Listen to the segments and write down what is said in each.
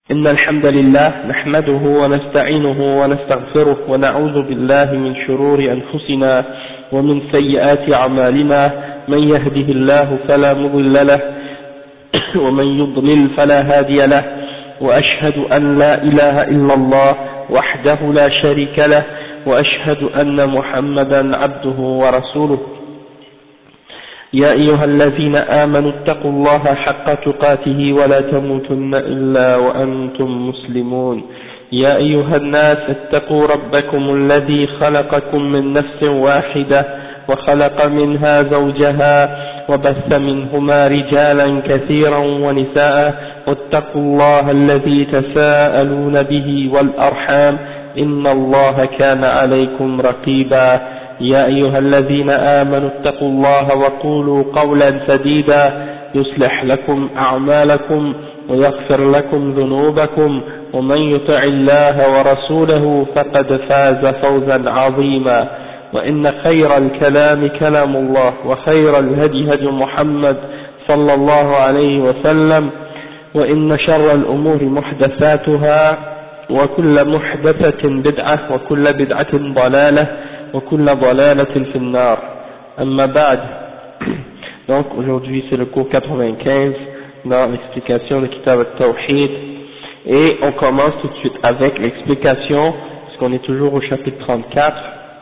إن الحمد لله نحمده ونستعينه ونستغفره ونعوذ بالله من شرور أنفسنا ومن سيئات أعمالنا من يهده الله فلا مضل له ومن يضلل فلا هادي له وأشهد أن لا إله إلا الله وحده لا شريك له وأشهد أن محمدا عبده ورسوله يا أيها الذين آمنوا اتقوا الله حق تقاته ولا تموتن إلا وأنتم مسلمون يا أيها الناس اتقوا ربكم الذي خلقكم من نفس واحدة وخلق منها زوجها وبث منهما رجالا كثيرا ونساء واتقوا الله الذي تساءلون به والأرحام إن الله كان عليكم رقيبا يا أيها الذين آمنوا اتقوا الله وقولوا قولا سديدا يصلح لكم أعمالكم ويغفر لكم ذنوبكم ومن يطع الله ورسوله فقد فاز فوزا عظيما وإن خير الكلام كلام الله وخير الهدي هدي محمد صلى الله عليه وسلم وإن شر الأمور محدثاتها وكل محدثة بدعة وكل بدعة ضلالة وكل ضلالة في النار أما بعد. Donc aujourd'hui c'est le cours 95 dans l'explication de Kitab al-Tawhid et on commence tout de suite avec l'explication parce qu'on est toujours au chapitre 34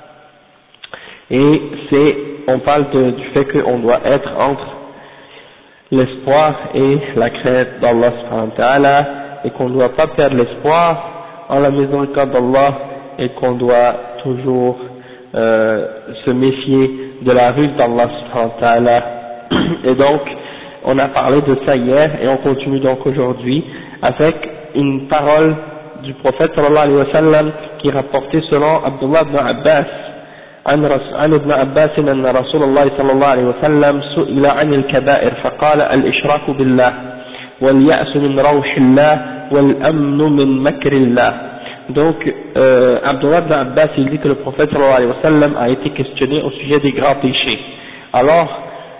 et on parle du fait qu'on doit être entre l'espoir et la crainte d'Allah subhanahu wa ta'ala et qu'on ne doit pas perdre l'espoir en la miséricorde d'Allah et qu'on doit toujours se méfier de la ruse d'Allah subhanahu wa ta'ala. Et donc on a parlé de ça hier et on continue donc aujourd'hui avec une parole du prophète sallallahu alayhi wa sallam qui est rapportée selon Abdullah ibn Abbas عن ابن عباس أن رسول الله صلى الله عليه وسلم سئل عن الكبائر فقال الإشراك بالله واليأس من روح الله والأمن من مكر الله. Donc Abdullah ibn Abbas il dit que le prophète sallallahu alayhi wa sallam a été questionné au sujet des grands péchés. Alors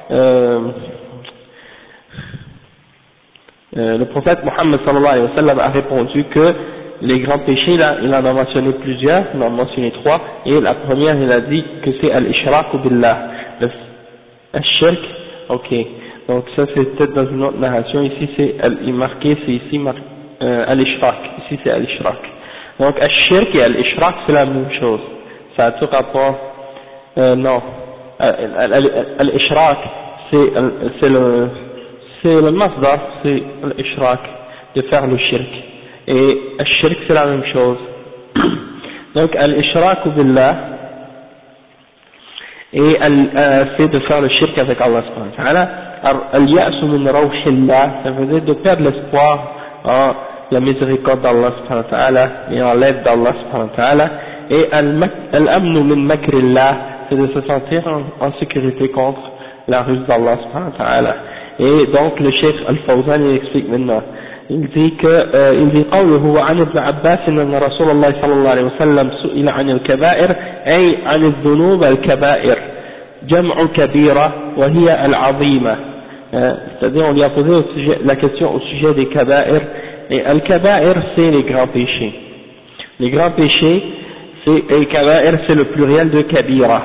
le prophète Mohammed sallallahu alayhi wa sallam a répondu que les grands péchés, là, il en a mentionné plusieurs, il en a mentionné 3, et la première, il a dit que c'est al-ishrak billah, al-shirk, ok, donc ça c'est peut-être dans une autre narration, ici c'est, il marqué, c'est ici al-ishrak, ici c'est al-ishrak. Donc al-shirk et al-ishrak c'est la même chose, ça a tout rapport, non, al-ishrak c'est le masdar, c'est al-ishrak, de faire le shirk. Et al-shirk c'est la même chose. Donc al-ishrak billah et c'est de faire le shirk avec Allah subhanahu wa ta'ala. Al-ya'su min rawhillah, ça veut dire de perdre l'espoir en la miséricorde d'Allah subhanahu wa ta'ala et en l'aide d'Allah subhanahu wa ta'ala. Et al-amnu min makrillah, c'est de se sentir en sécurité contre la ruse d'Allah subhanahu wa ta'ala. Et donc le cheikh Al-Fawzan il explique maintenant. Il dit قوله عن ابن عباس أن رسول الله صلى الله عليه وسلم سئل عن الكبائر أي عن الذنوب الكبائر جمع كبيرة وهي العظيمة, c'est-à-dire on lui a posé la question au sujet des kaba'ir et al-kaba'ir c'est les grands péchés. Les grands péchés et kaba'ir c'est le pluriel de kabira,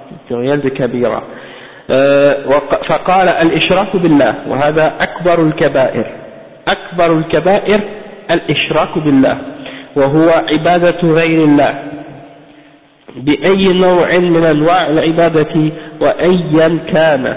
فقال الإشراك بالله وهذا أكبر الكبائر. أكبر الكبائر الإشراك بالله وهو عبادة غير الله بأي نوع من أنواع العبادة وأيا كان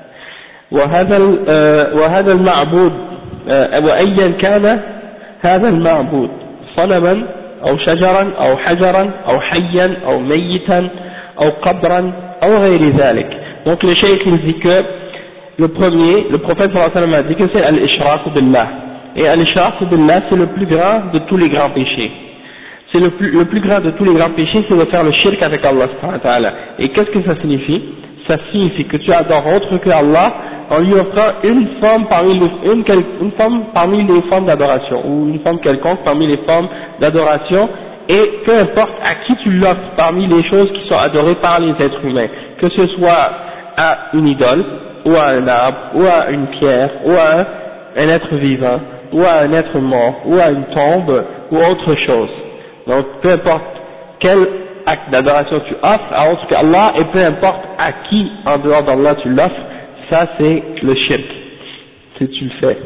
وهذا المعبود وأيا كان هذا المعبود صنما أو شجرا أو حجرا أو حيا أو ميتا أو قبرا أو غير ذلك. Donc le cheikh il dit que le premier, le prophète sallallahu alayhi wa sallam a dit que c'est al-ishrak billah. Et al-ishrak billah c'est le plus grand de tous les grands péchés. C'est le plus grand de tous les grands péchés, c'est de faire le shirk avec Allah subhanahu wa ta'ala. Et qu'est-ce que ça signifie? Ça signifie que tu adores autre que Allah en lui offrant une forme parmi les formes d'adoration, ou une forme quelconque parmi les formes d'adoration, et peu importe à qui tu l'offres parmi les choses qui sont adorées par les êtres humains, que ce soit à une idole, ou à un arbre, ou à une pierre, ou à un être vivant, ou à un être mort, ou à une tombe, ou autre chose. Donc peu importe quel acte d'adoration tu offres à autre qu'Allah, et peu importe à qui en dehors d'Allah tu l'offres, ça c'est le shirk, si tu le fais.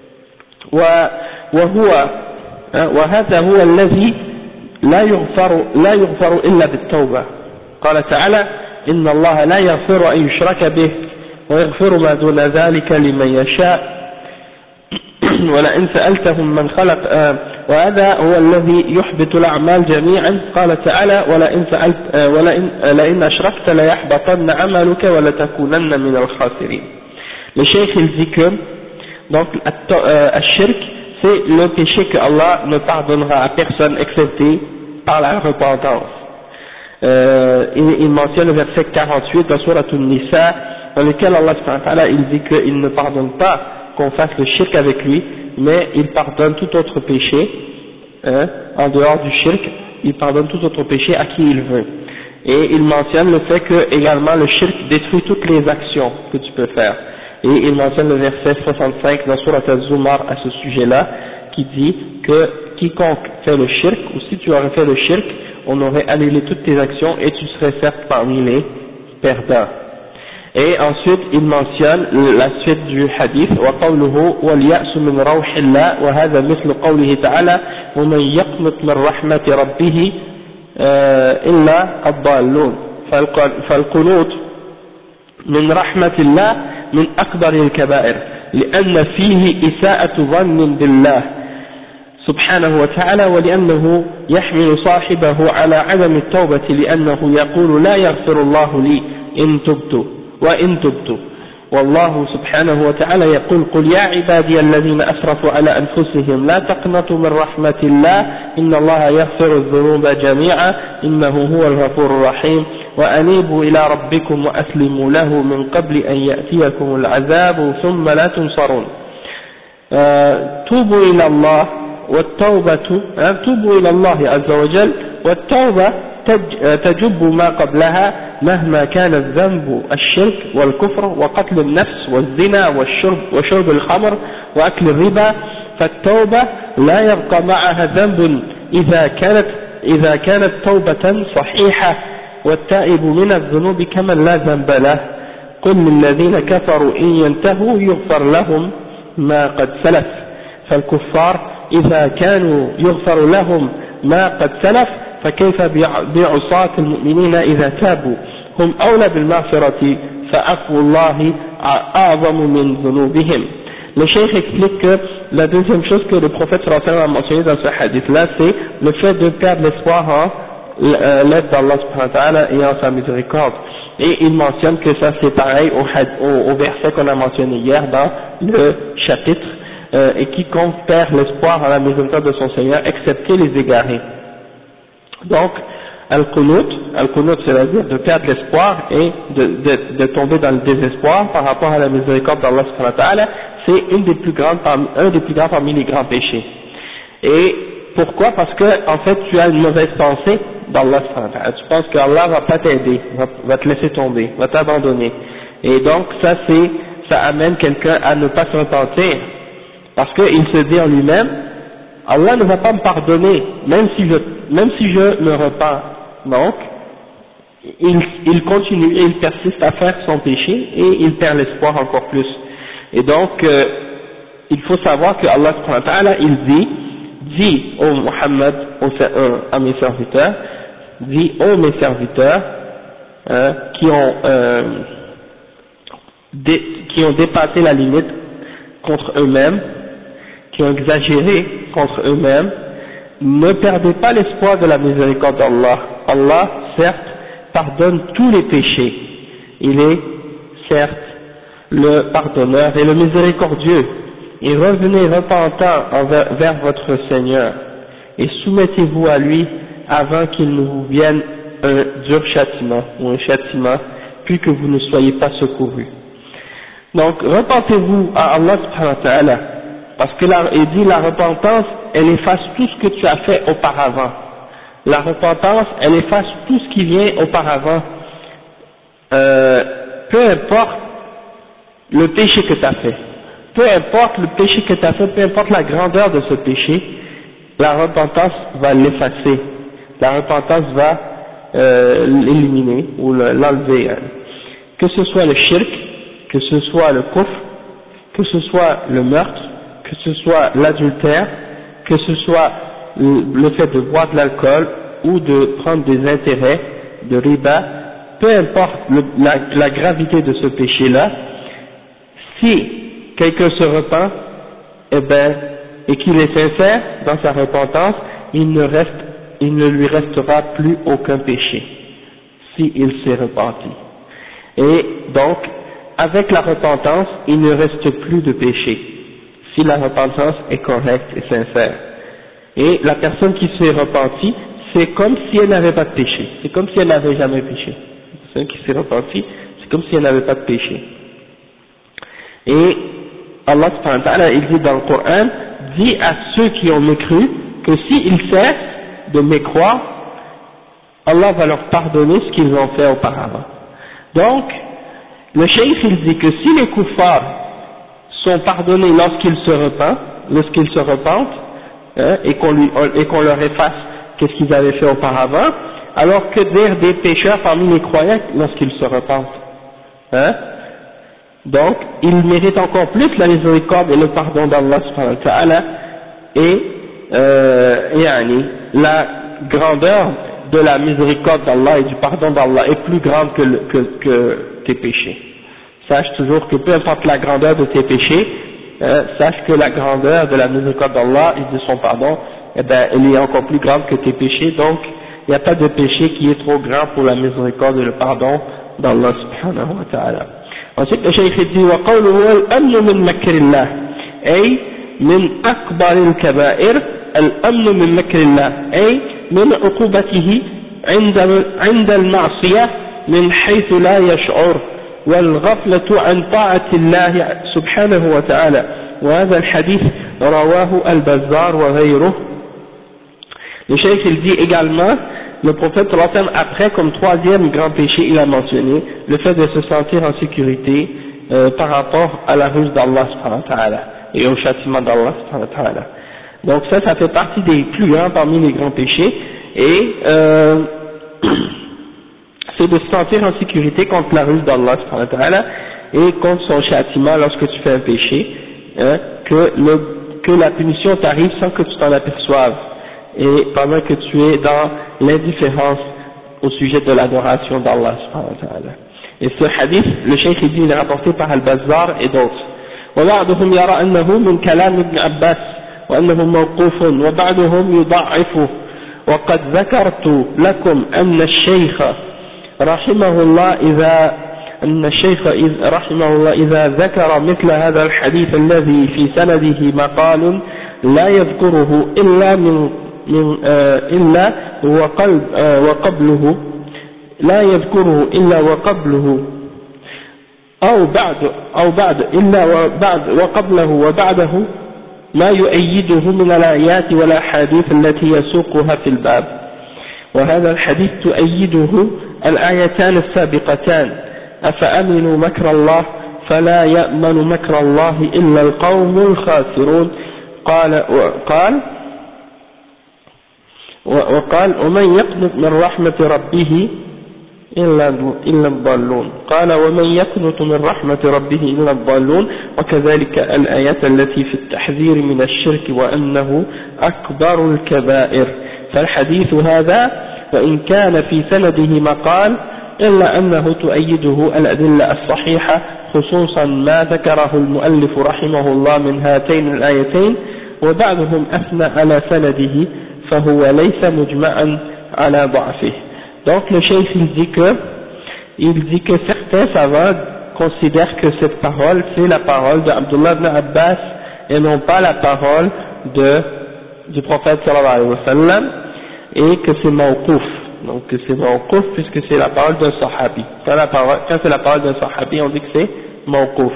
وهذا هو الذي لا يغفر إلا بالتوبة. قال تعالى إن الله لا يغفر أن يشرك به ويغفر ما دون ذلك لمن يشاء ولئن سألتهم من خلق وهذا هو الذي يحبط الأعمال جميعا. قال تعالى لئن أشركت ليحبطن عملك ولتكونن من الخاسرين. Le cheikh il dit que donc الشرك c'est le péché que Allah ne pardonnera à personne excepté par la repentance. Il mentionne le verset 48 dans Sourate An-Nisa dans lequel Allah subhanahu wa ta'ala il dit qu'il ne pardonne pas qu'on fasse le shirk avec lui, mais il pardonne tout autre péché, en dehors du shirk, il pardonne tout autre péché à qui il veut. Et il mentionne le fait que également le shirk détruit toutes les actions que tu peux faire. Et il mentionne le verset 65 dans Sourate Az-Zumar à ce sujet-là, qui dit que quiconque fait le shirk, ou si tu aurais fait le shirk, on aurait annulé toutes tes actions et tu serais certes parmi les perdants. Et ensuite il mentionne la suite du hadith وقوله واليأس من روح الله وهذا مثل قوله تعالى ومن يقنط من رحمة ربه إلا الضالون. فالقنوط من رحمة الله من أكبر الكبائر لأن فيه إساءة ظن بالله سبحانه وتعالى ولأنه يحمل صاحبه على عدم التوبة لأنه يقول لا يغفر الله لي وإن تبت والله سبحانه وتعالى يقول قل يا عبادي الذين أسرفوا على أنفسهم لا تقنطوا من رحمة الله إن الله يغفر الذنوب جميعا إنه هو الغفور الرحيم وأنيبوا إلى ربكم وأسلموا له من قبل أن يأتيكم العذاب ثم لا تنصرون. توبوا إلى الله والتوبة توبوا إلى الله عز وجل والتوبة تجب ما قبلها مهما كان الذنب الشرك والكفر وقتل النفس والزنا وشرب الخمر وأكل الربا. فالتوبة لا يبقى معها ذنب إذا كانت توبة صحيحة والتائب من الذنوب كمن لا ذنب له. قل للذين كفروا إن ينتهوا يغفر لهم ما قد سلف. فالكفار إذا كانوا يغفر لهم ما قد سلف فكيف بعصاة المؤمنين إذا تابوا هم أولى بالمغفرة فعفو الله أعظم من ذنوبهم. Le cheikh explique que la deuxième chose que le prophète sallallahu alayhi wa sallam a mentionné dans ce hadith-là, c'est le fait de perdre l'espoir en l'aide d'Allah subhanahu wa ta'ala et en sa miséricorde. Et il mentionne que ça c'est pareil au verset qu'on a mentionné hier dans le chapitre, et quiconque perd l'espoir en la miséricorde de son Seigneur, excepté les égarés. Donc, al-qunut c'est-à-dire de perdre l'espoir et de tomber dans le désespoir par rapport à la miséricorde d'Allah subhanahu wa ta'ala, c'est un des plus grands parmi les grands péchés. Et pourquoi? Parce que en fait tu as une mauvaise pensée d'Allah subhanahu wa ta'ala, tu penses qu'Allah va pas t'aider, va te laisser tomber, va t'abandonner, et donc ça amène quelqu'un à ne pas se repentir, parce qu'il se dit en lui-même Allah ne va pas me pardonner même si je me repens. Donc il continue et il persiste à faire son péché et il perd l'espoir encore plus. Et donc il faut savoir que Allah subhanahu wa ta'ala il dit ô Muhammad, à mes serviteurs, dit ô mes serviteurs qui ont dépassé la limite contre eux-mêmes, qui ont exagéré contre eux-mêmes, ne perdez pas l'espoir de la miséricorde d'Allah. Allah, certes, pardonne tous les péchés. Il est, certes, le pardonneur et le miséricordieux. Et revenez repentant vers votre Seigneur et soumettez-vous à lui avant qu'il ne vous vienne un dur châtiment ou un châtiment, puis que vous ne soyez pas secourus. Donc, repentez-vous à Allah subhanahu wa ta'ala, parce que là, il dit la repentance, elle efface tout ce que tu as fait auparavant. La repentance, elle efface tout ce qui vient auparavant. Peu importe le péché que tu as fait, peu importe le péché que tu as fait, peu importe la grandeur de ce péché, la repentance va l'effacer, la repentance va l'éliminer ou l'enlever. Que ce soit le shirk, que ce soit le kufr, que ce soit le meurtre, que ce soit l'adultère, que ce soit le fait de boire de l'alcool ou de prendre des intérêts de riba, peu importe la gravité de ce péché-là, si quelqu'un se repent, et qu'il est sincère dans sa repentance, il ne lui restera plus aucun péché, s'il s'est repenti. Et donc, avec la repentance, il ne reste plus de péché, si la repentance est correcte et sincère. Et la personne qui s'est repentie, c'est comme si elle n'avait pas de péché, c'est comme si elle n'avait jamais péché. La personne qui s'est repentie, c'est comme si elle n'avait pas de péché. Et Allah subhanahu wa ta'ala, il dit dans le Coran, dit à ceux qui ont mécru que s'ils cessent de mécroire, Allah va leur pardonner ce qu'ils ont fait auparavant. Donc, le cheikh il dit que si les kuffars sont pardonnés lorsqu'ils se repentent, et qu'on leur efface qu'est-ce qu'ils avaient fait auparavant, alors que dire des pécheurs parmi les croyants lorsqu'ils se repentent, donc ils méritent encore plus la miséricorde et le pardon d'Allah subhanahu wa ta'ala, et la grandeur de la miséricorde d'Allah et du pardon d'Allah est plus grande que tes péchés. Sache toujours que peu importe la grandeur de tes péchés, sache que la grandeur de la miséricorde d'Allah et de son pardon, elle est encore plus grande que tes péchés. Donc il n'y a pas de péché qui est trop grand pour la miséricorde et le pardon d'Allah subhanahu wa ta'ala. Ensuite le cheikh dit وقوله الأمن من مكر الله أي من أكبر الكبائر الأمن من مكر الله أي من عقوبته عند المعصية من حيث لا يشعر والغفلة عن طاعة الله سبحانه وتعالى وهذا الحديث رواه البزار وغيره. Le cheikh il dit également, le prophète après comme troisième grand péché il a mentionné le fait de se sentir en sécurité par rapport à la ruse d'Allah subhanahu wa ta'ala et au châtiment d'Allah subhanahu wa ta'ala. Donc ça fait partie des plus grands parmi les grands péchés, et c'est de se sentir en sécurité contre la ruse d'Allah subhanahu wa ta'ala et contre son châtiment lorsque tu fais un péché, que la punition t'arrive sans que tu t'en aperçoives, et pendant que tu es dans l'indifférence au sujet de l'adoration d'Allah subhanahu wa ta'ala. Et ce hadith, le cheikh dit, il est rapporté par Al-Bazzar et d'autres. وبعضهم يرى أنه من كلام ابن عباس وأنه موقوف وبعضهم يضعفه وقد ذكرت لكم أن الشيخ رحمه الله إذا ذكر مثل هذا الحديث الذي في سنده مقال لا يذكره إلا وقبله لا يذكره إلا وقبله أو بعد إلا وقبله وبعده ما يؤيده من الآيات والأحاديث التي يسوقها في الباب. وهذا الحديث تؤيده الآيتان السابقتان أفأمنوا مكر الله فلا يأمن مكر الله إلا القوم الخاسرون. وقال ومن يقنط من رحمة ربه إلا الضالون. قال ومن يقنط من رحمة ربه إلا الضالون. وكذلك الآيات التي في التحذير من الشرك وأنه أكبر الكبائر. فالحديث هذا وإن كان في سنده مقال إلا أنه تؤيده الأدلة الصحيحة خصوصا ما ذكره المؤلف رحمه الله من هاتين الآيتين وبعضهم أثنى على سنده فهو ليس مجمعا على ضعفه. Donc le cheikh il dit que certains savants considèrent que cette parole c'est la parole d'Abdullah ibn Abbas et non pas la parole du prophète sallallahu alayhi wa sallam, et que c'est mawqouf. Donc que c'est mawqouf puisque c'est la parole d'un sahabi. Quand c'est la parole d'un sahabi on dit que c'est mawqouf.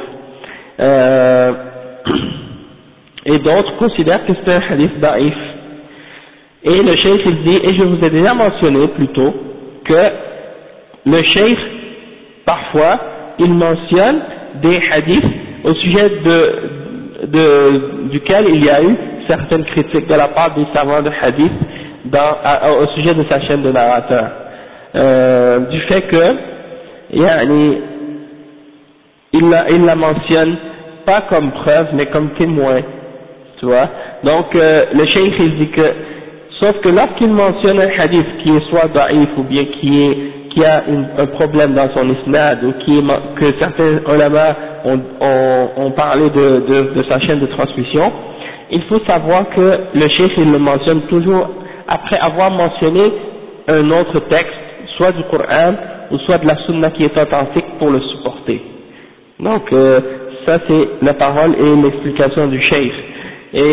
Et d'autres considèrent que c'est un hadith da'if. Et le cheikh il dit, et je vous ai déjà mentionné plus tôt, que le cheikh, parfois, il mentionne des hadiths au sujet duquel il y a eu certaines critiques de la part des savants de hadith au sujet de sa chaîne de narrateur, du fait que il la mentionne pas comme preuve mais comme témoin, tu vois. Donc le cheikh il dit que, sauf que lorsqu'il mentionne un hadith qui est soit da'if ou bien qui a un problème dans son isnad, ou que certains ulama ont parlé de sa chaîne de transmission, il faut savoir que le cheikh il le mentionne toujours après avoir mentionné un autre texte, soit du Coran ou soit de la Sunna qui est authentique pour le supporter. Donc ça c'est la parole et l'explication du cheikh. Et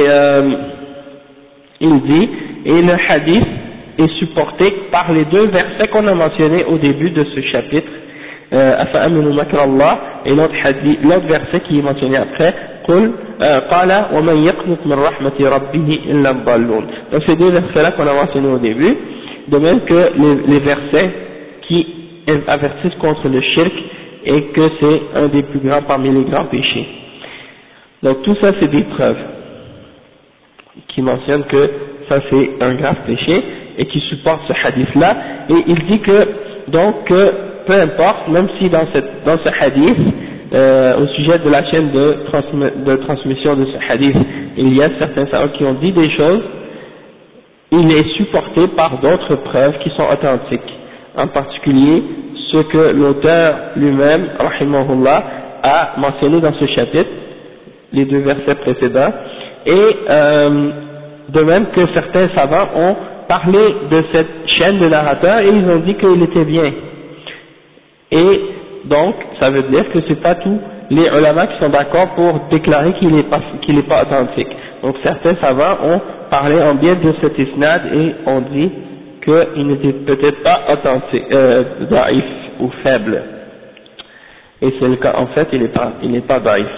il dit, et le hadith est supporté par les deux versets qu'on a mentionnés au début de ce chapitre, أفأمنوا مكر الله, et l'autre verset qui est mentionné après, قل قال ومن يقنط من رحمة ربه إلا الضالون. Donc ces deux versets-là qu'on a mentionnés au début, de même que les versets qui avertissent contre le shirk et que c'est un des plus grands parmi les grands péchés. Donc tout ça c'est des preuves qui mentionnent que ça c'est un grave péché et qui supporte ce hadith-là, et il dit que donc peu importe, même si dans ce hadith, au sujet de la chaîne de transmission de ce hadith, il y a certains savants qui ont dit des choses, il est supporté par d'autres preuves qui sont authentiques, en particulier ce que l'auteur lui-même, rahimahullah, a mentionné dans ce chapitre, les deux versets précédents, et de même que certains savants ont parlé de cette chaîne de narrateurs et ils ont dit qu'il était bien. Et donc, ça veut dire que c'est pas tous les ulama qui sont d'accord pour déclarer qu'il n'est pas authentique. Donc certains savants ont parlé en bien de cet isnad et ont dit qu'il n'était peut-être pas authentique, daïf ou faible. Et c'est le cas, en fait, il n'est pas daïf.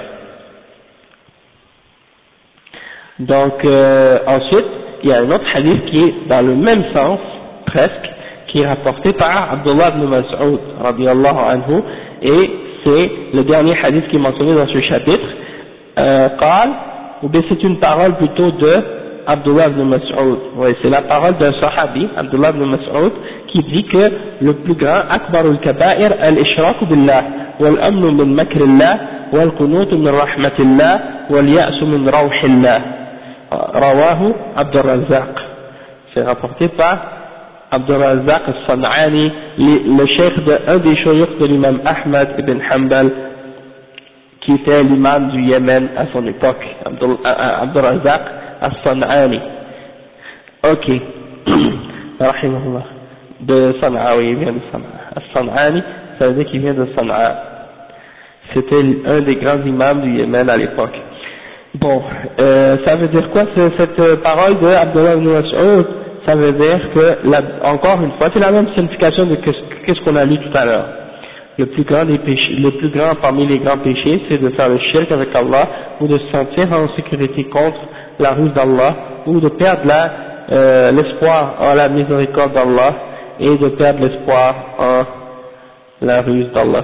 Donc ensuite, il y a un autre hadith qui est dans le même sens, presque, qui est rapporté par Abdullah ibn Mas'ud, radiyallahu anhu, et c'est le dernier hadith qui est mentionné dans ce chapitre, ou bien c'est une parole plutôt de Abdullah ibn Mas'ud, oui, c'est la parole d'un sahabi, Abdullah ibn Mas'ud, qui dit que le plus grand, akbarul kaba'ir al-ishraku billah, wal-amnu min makrillah, wal-qunutu min rahmatillah, wal-ya'su min rawhillah. Rawahu Abdur Razzaq, c'est rapporté par Abdur Razzaq al-San'ani, le cheikh d'un des cheikh de l'imam Ahmad ibn Hanbal, qui était l'imam du Yémen à son époque, Abdur Razzaq al-San'ani. Ok, rahimahullah, de San'a, oui, il vient de San'a. Al-San'ani, ça veut dire qu'il vient de San'a. C'était un des grands imams du Yémen à l'époque. Bon, ça veut dire quoi cette parole de Abdullah ibn Mas'ud? Ça veut dire que, encore une fois, c'est la même signification de qu'est-ce qu'on a lu tout à l'heure. Le plus grand parmi les grands péchés, c'est de faire le shirk avec Allah, ou de se sentir en sécurité contre la ruse d'Allah, ou de perdre l'espoir en la miséricorde d'Allah, et de perdre l'espoir en la ruse d'Allah,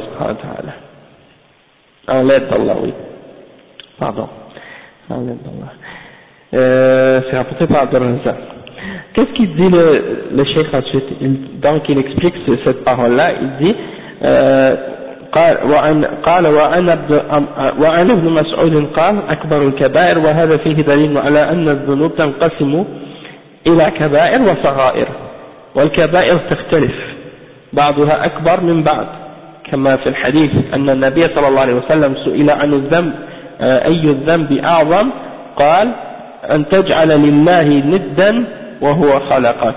en l'aide d'Allah, oui. Pardon. C'est rapporté par Abdur Razzaq. Qu'est-ce qu'il dit le cheikh ensuite? Donc il explique cette parole-là, il dit قال وعن ابن مسعود قال أكبر الكبائر وهذا فيه دليل على أن الذنوب تنقسم إلى كبائر وصغائر والكبائر تختلف بعضها أكبر من بعض كما في الحديث أن النبي صلى الله عليه وسلم سئل عن الذنب أي الذنب أعظم قال أن تجعل لله ندا وهو خلقك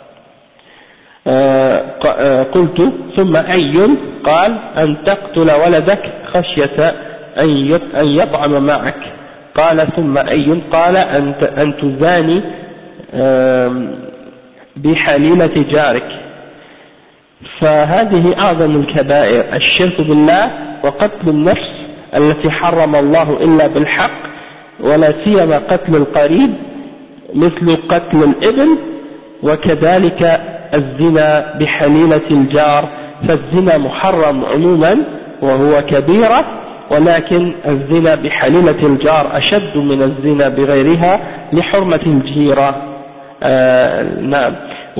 قلت ثم أي قال أن تقتل ولدك خشية أن يطعم معك قال ثم أي قال أن تزاني بحليلة جارك فهذه أعظم الكبائر الشرك بالله وقتل النفس التي حرم الله إلا بالحق ولا سيما قتل القريب مثل قتل الابن وكذلك الزنا بحليلة الجار فالزنا محرم عموما وهو كبيرة ولكن الزنا بحليلة الجار أشد من الزنا بغيرها لحرمة الجيرة. نعم.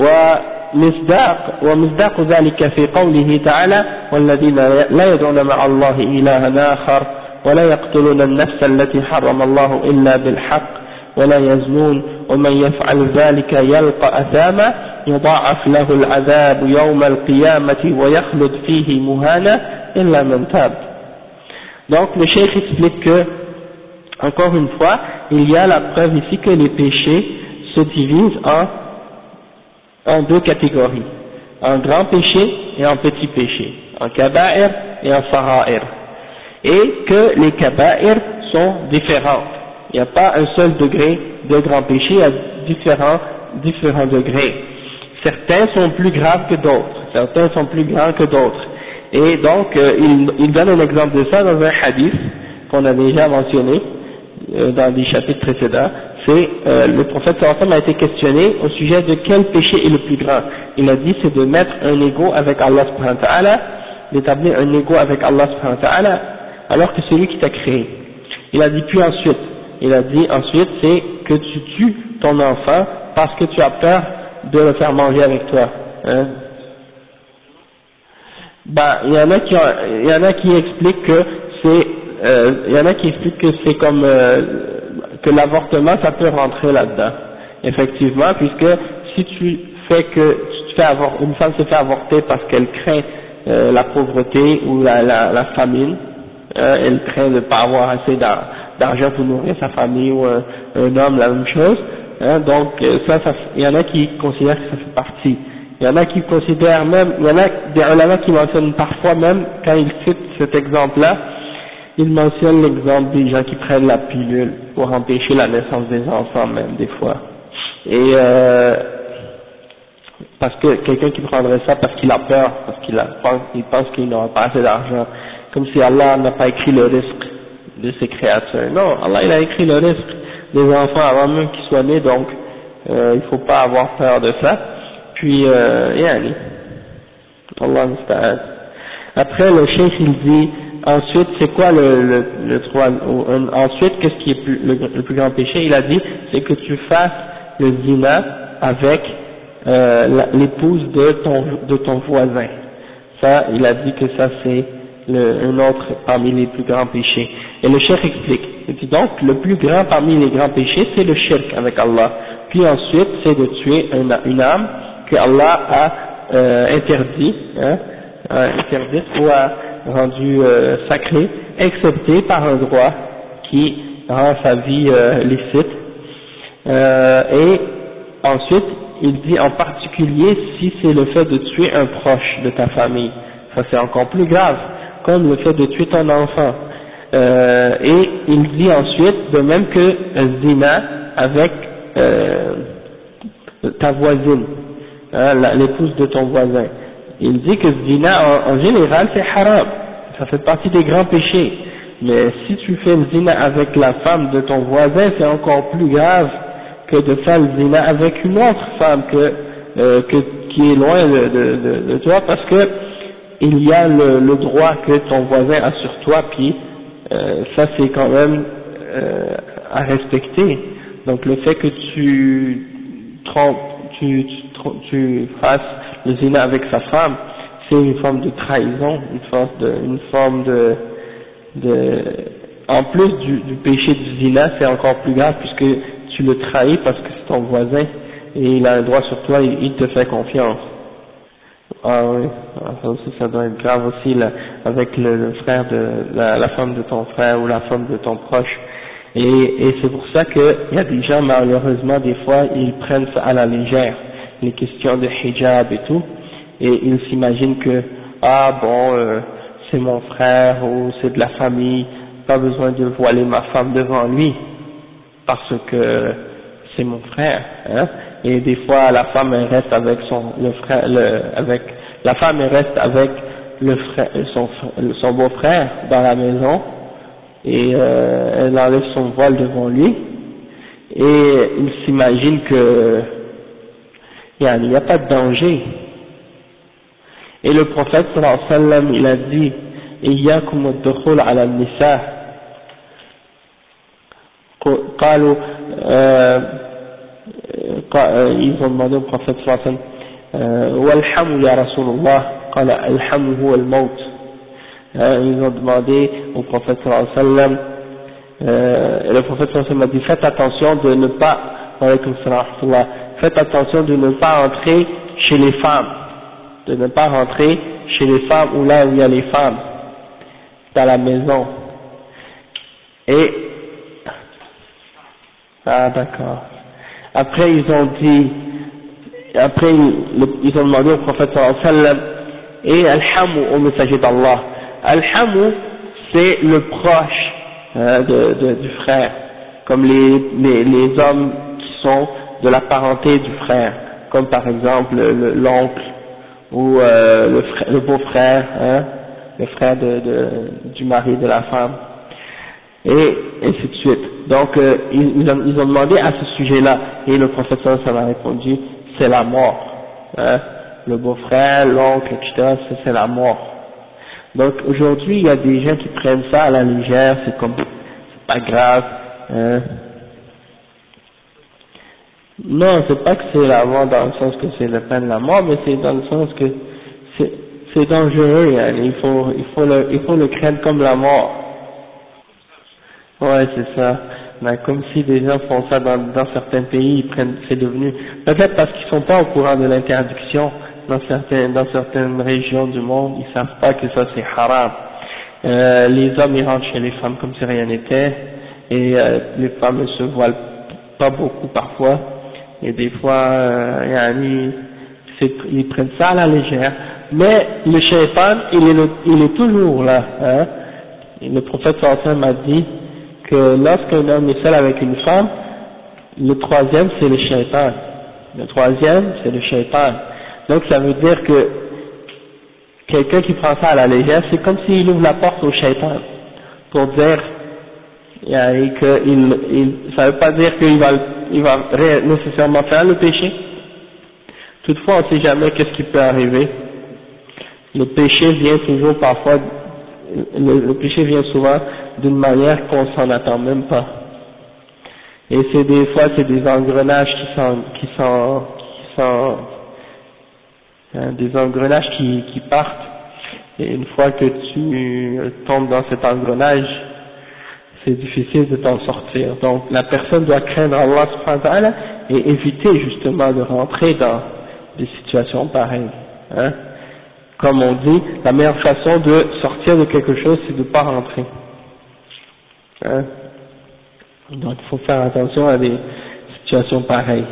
ومصداق ذلك في قوله تعالى والذين لا يدعون مع الله إلها آخر ولا يقتلون النفس التي حرم الله إلا بالحق ولا يزنون ومن يفعل ذلك يلقى أثاما يضاعف له العذاب يوم القيامة ويخلد فيه مهانا إلا من تاب. Donc le cheikh explique que, encore une fois, il y a la preuve ici que les péchés se divisent en deux catégories, en grand péché et en petit péché, en kaba'ir et en sara'ir, et que les kaba'ir sont différentes. Il n'y a pas un seul degré de grand péché, il y a différents degrés. Certains sont plus graves que d'autres, certains sont plus grands que d'autres. Et donc, il donne un exemple de ça dans un hadith qu'on a déjà mentionné dans des chapitres précédents. C'est le prophète sallallahu alayhi wa sallam a été questionné au sujet de quel péché est le plus grand. Il a dit c'est de mettre un égo avec Allah subhanahu wa ta'ala, d'établir un égo avec Allah subhanahu wa ta'ala, alors que c'est lui qui t'a créé. Il a dit ensuite c'est que tu tues ton enfant parce que tu as peur de le faire manger avec toi. Hein? Il y en a qui expliquent que c'est comme que l'avortement ça peut rentrer là-dedans. Effectivement, puisque si tu fais une femme se fait avorter parce qu'elle craint la pauvreté ou la famine, elle craint de ne pas avoir assez d'argent pour nourrir sa famille ou un homme, la même chose. Hein, donc il y en a qui considèrent que ça fait partie. Il y en a qui considèrent même, il y en a des ulama qui mentionnent parfois même, quand ils citent cet exemple-là, ils mentionnent l'exemple des gens qui prennent la pilule pour empêcher la naissance des enfants même des fois. Et parce que quelqu'un qui prendrait ça parce qu'il a peur, parce qu'il pense qu'il n'aura pas assez d'argent, comme si Allah n'a pas écrit le risque de ses créatures. Non, Allah il a écrit le risque des enfants avant même qu'ils soient nés, donc il faut pas avoir peur de ça. Puis yani Allah musta'an. Après le cheikh il dit ensuite c'est quoi ensuite qu'est-ce qui est le plus grand péché? Il a dit c'est que tu fasses le zina avec l'épouse de ton voisin. Ça il a dit que ça c'est un autre parmi les plus grands péchés. Et le cheikh explique, il dit donc le plus grand parmi les grands péchés c'est le shirk avec Allah. Puis ensuite c'est de tuer une âme que Allah a interdite ou a rendu sacrée, excepté par un droit qui rend sa vie licite. Et ensuite, il dit en particulier si c'est le fait de tuer un proche de ta famille, ça c'est encore plus grave, comme le fait de tuer ton enfant. Et il dit ensuite, de même que zina avec ta voisine, l'épouse de ton voisin. Il dit que zina en général c'est haram, ça fait partie des grands péchés, mais si tu fais le zina avec la femme de ton voisin c'est encore plus grave que de faire le zina avec une autre femme qui est loin de toi, parce que il y a le droit que ton voisin a sur toi, puis ça c'est quand même à respecter. Donc le fait que tu fasses le zina avec sa femme, c'est une forme de trahison, une forme de en plus du péché du zina, c'est encore plus grave puisque tu le trahis parce que c'est ton voisin et il a un droit sur toi, il te fait confiance. Ah oui, ça aussi ça doit être grave aussi là, avec le frère de la femme de ton frère ou la femme de ton proche. Et c'est pour ça qu'il y a des gens malheureusement des fois ils prennent ça à la légère, les questions de hijab et tout, et ils s'imaginent que c'est mon frère ou c'est de la famille, pas besoin de voiler ma femme devant lui parce que c'est mon frère, hein. Et des fois la femme elle reste avec son beau-frère dans la maison et elle enlève son voile devant lui et il s'imagine que il n'y a pas de danger. Et le prophète sallallahu alayhi wa sallam il a dit إياكم والدخول على النساء قالوا ils ont demandé au prophète sallallahu alayhi wa sallam والحم يا رسول الله قال الحم هو الموت. Ils ont demandé au prophète sallallahu alayhi wa sallam le prophète sallallahu alayhi wa sallam a dit faites attention de ne pas faites attention de ne pas entrer chez les femmes, de ne pas rentrer chez les femmes ou là où il y a les femmes dans la maison. Et d'accord. Après ils ont demandé au prophète sallallahu alayhi wa sallam et al-hamu au messager d'Allah. Al-hamu c'est le proche du frère, comme les hommes qui sont de la parenté du frère, comme par exemple l'oncle ou le beau-frère, le frère du mari de la femme, et ainsi de suite. Donc ils ont demandé à ce sujet-là, et le prophète sallallahu alayhi wa sallam a répondu c'est la mort, le beau-frère, l'oncle, etc. c'est la mort. Donc aujourd'hui il y a des gens qui prennent ça à la légère, c'est pas grave. Non, c'est pas que c'est la mort dans le sens que c'est la peine de la mort, mais c'est dans le sens que c'est dangereux, il faut le craindre comme la mort. Ouais, c'est ça. Mais comme si des gens font ça dans certains pays, c'est devenu, peut-être parce qu'ils sont pas au courant de l'interdiction dans certaines régions du monde, ils savent pas que ça c'est haram. Les hommes ils rentrent chez les femmes comme si rien n'était, et les femmes ne se voilent pas beaucoup parfois, et des fois ils prennent ça à la légère, mais le shaitan il est toujours là, Et le prophète sallallahu alayhi wa sallam a dit que lorsqu'un homme est seul avec une femme, le troisième c'est le shaitan, donc ça veut dire que quelqu'un qui prend ça à la légère, c'est comme s'il ouvre la porte au shaitan pour dire ça veut pas dire qu'il va nécessairement faire le péché. Toutefois on ne sait jamais qu'est-ce qui peut arriver. Le péché vient toujours parfois, le péché vient souvent d'une manière qu'on s'en attend même pas. Et des fois c'est des engrenages des engrenages qui partent, et une fois que tu tombes dans cet engrenage, c'est difficile de t'en sortir. Donc la personne doit craindre Allah subhanahu wa ta'ala et éviter justement de rentrer dans des situations pareilles. Comme on dit, la meilleure façon de sortir de quelque chose, c'est de ne pas rentrer. Donc il faut faire attention à des situations pareilles.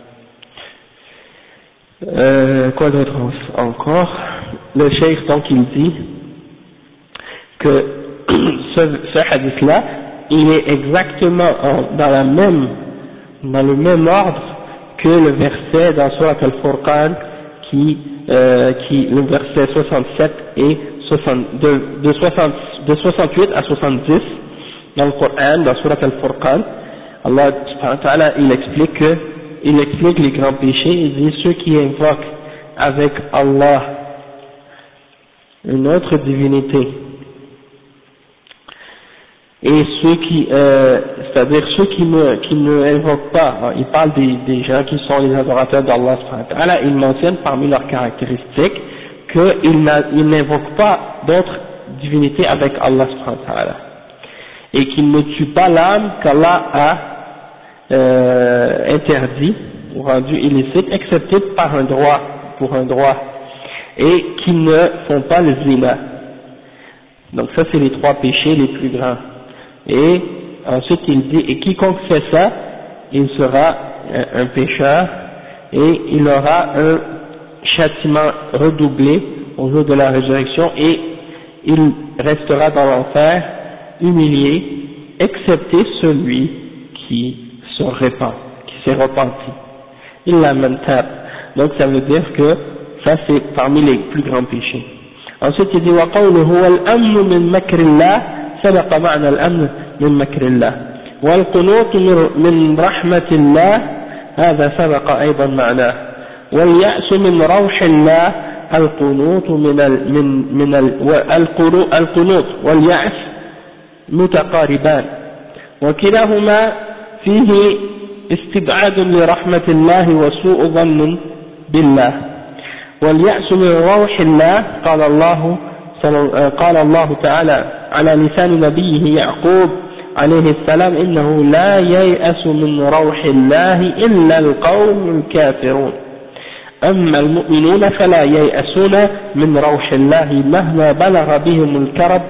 Quoi d'autre encore? Le cheikh donc il dit que ce hadith-là, il est exactement dans le même ordre que le verset dans Surat Al-Furqan le verset 67 et de 68 à 70 dans le Coran, dans Surat Al-Furqan. Allah subhanahu wa ta'ala il explique les grands péchés, il dit ceux qui invoquent avec Allah une autre divinité, et ceux c'est-à-dire ceux qui ne invoquent pas, il parle des gens qui sont les adorateurs d'Allah subhanahu wa ta'ala, il mentionne parmi leurs caractéristiques qu'ils n'invoquent pas d'autres divinités avec Allah subhanahu wa ta'ala, et qu'ils ne tuent pas l'âme qu'Allah a interdit ou rendu illicite, excepté pour un droit, et qui ne font pas le zina. Donc ça c'est les trois péchés les plus grands. Et ensuite il dit, et quiconque fait ça, il sera un pécheur, et il aura un châtiment redoublé au jour de la résurrection, et il restera dans l'enfer humilié, excepté celui qui se répand, qui s'est repenti. Illa man tab. Donc ça veut dire que ça c'est parmi les plus grands péchés. Ensuite il dit wa qawluhu wal amnu min makrillah sabaqa ma'na al amn min makrillah wal qunut min rahmatillah hadha sabaqa aydan ma'na wal ya'su min rawhillah القنوط القنوط واليأس متقاربان، وكلاهما فيه استبعاد لرحمة الله وسوء ظن بالله. واليأس من روح الله قال الله تعالى على لسان نبيه يعقوب عليه السلام: إنه لا ييأس من روح الله إلا القوم الكافرون. أما المؤمنون فلا ييأسون من روح الله مهما بلغ بهم الكرب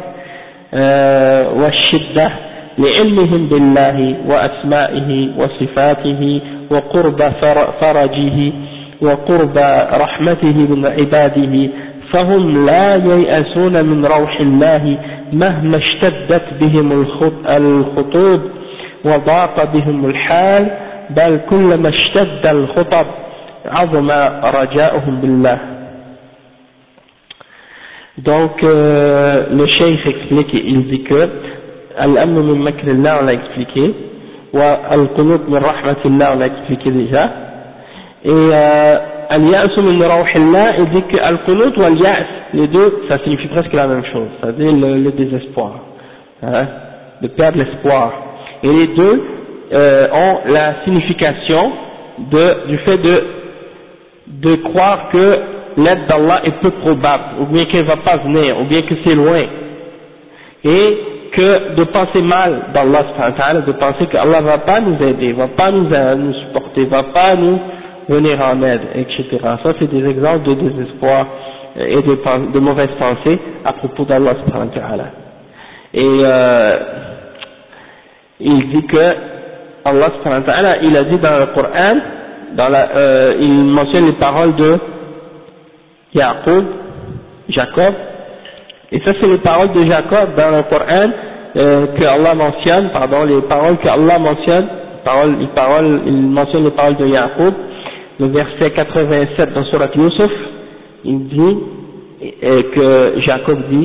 والشدة لعلمهم بالله وأسمائه وصفاته وقرب فرجه وقرب رحمته من عباده، فهم لا ييأسون من روح الله مهما اشتدت بهم الخطوب وضاق بهم الحال، بل كلما اشتد الخطب عظم رجاؤهم بالله. Donc le cheikh explique, il dit que Al-Amn min makrillah, on l'a expliqué, wa Al-Qunut min rahmatillah, on l'a expliqué déjà, et Al-Ya'su min rawhillah, il dit que Al-Qunut ou Al-Ya'as, les deux, ça signifie presque la même chose, c'est-à-dire le désespoir, hein, de perdre l'espoir, et les deux ont la signification du fait de croire que l'aide d'Allah est peu probable, ou bien qu'elle ne va pas venir, ou bien que c'est loin, et que de penser mal d'Allah, de penser qu'Allah ne va pas nous aider, ne va pas nous supporter, ne va pas nous venir en aide, etc. Ça, c'est des exemples de désespoir et de mauvaises pensées à propos d'Allah. Et il dit que Allah, il a dit dans le Coran, il mentionne les paroles de Jacob, et ça c'est les paroles de Jacob dans le Coran que Allah mentionne, les paroles que Allah mentionne, il mentionne les paroles de Jacob, le verset 87 dans Surat Yusuf, il dit que Jacob dit: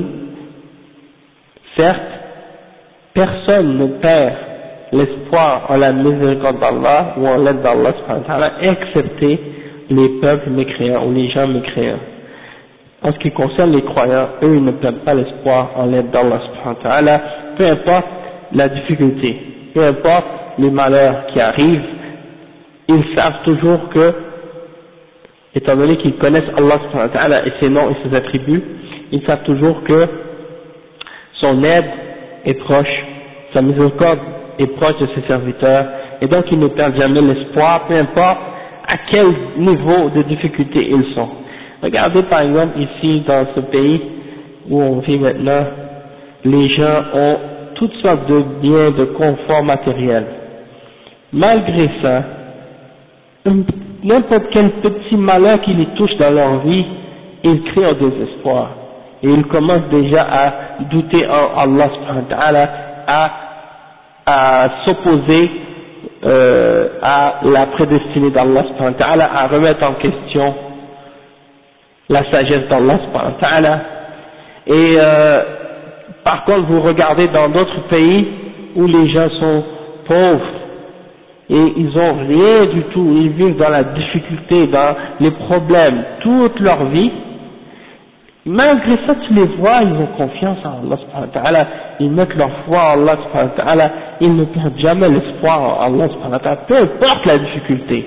certes, personne ne perd l'espoir en la miséricorde d'Allah ou en l'aide d'Allah, excepté les peuples mécréants ou les gens mécréants. En ce qui concerne les croyants, eux ils ne perdent pas l'espoir en l'aide d'Allah, peu importe la difficulté, peu importe les malheurs qui arrivent, ils savent toujours que, étant donné qu'ils connaissent Allah et ses noms et ses attributs, ils savent toujours que son aide est proche, sa miséricorde est proche de ses serviteurs, et donc ils ne perdent jamais l'espoir, peu importe à quel niveau de difficulté ils sont. Regardez par exemple ici dans ce pays où on vit maintenant, les gens ont toutes sortes de biens, de confort matériel. Malgré ça, n'importe quel petit malheur qui les touche dans leur vie, ils crient au désespoir. Et ils commencent déjà à douter en Allah subhanahu wa ta'ala, à s'opposer à la prédestinée d'Allah subhanahu wa ta'ala, à remettre en question la sagesse d'Allah subhanahu wa ta'ala. Et par contre, vous regardez dans d'autres pays où les gens sont pauvres et ils ont rien du tout, ils vivent dans la difficulté, dans les problèmes toute leur vie, malgré ça tu les vois, ils ont confiance en Allah subhanahu wa ta'ala, ils mettent leur foi en Allah subhanahu wa ta'ala, ils ne perdent jamais l'espoir en Allah subhanahu wa ta'ala, peu importe la difficulté.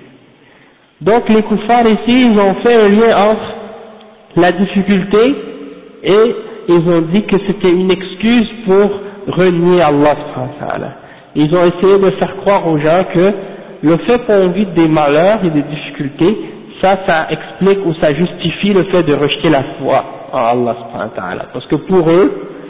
Donc les kuffars ici, ils ont fait un lien entre la difficulté et ils ont dit que c'était une excuse pour renier Allah subhanahu wa ta'ala. Ils ont essayé de faire croire aux gens que le fait qu'on vit des malheurs et des difficultés, ça explique ou ça justifie le fait de rejeter la foi en Allah subhanahu wa ta'ala. Parce que pour eux,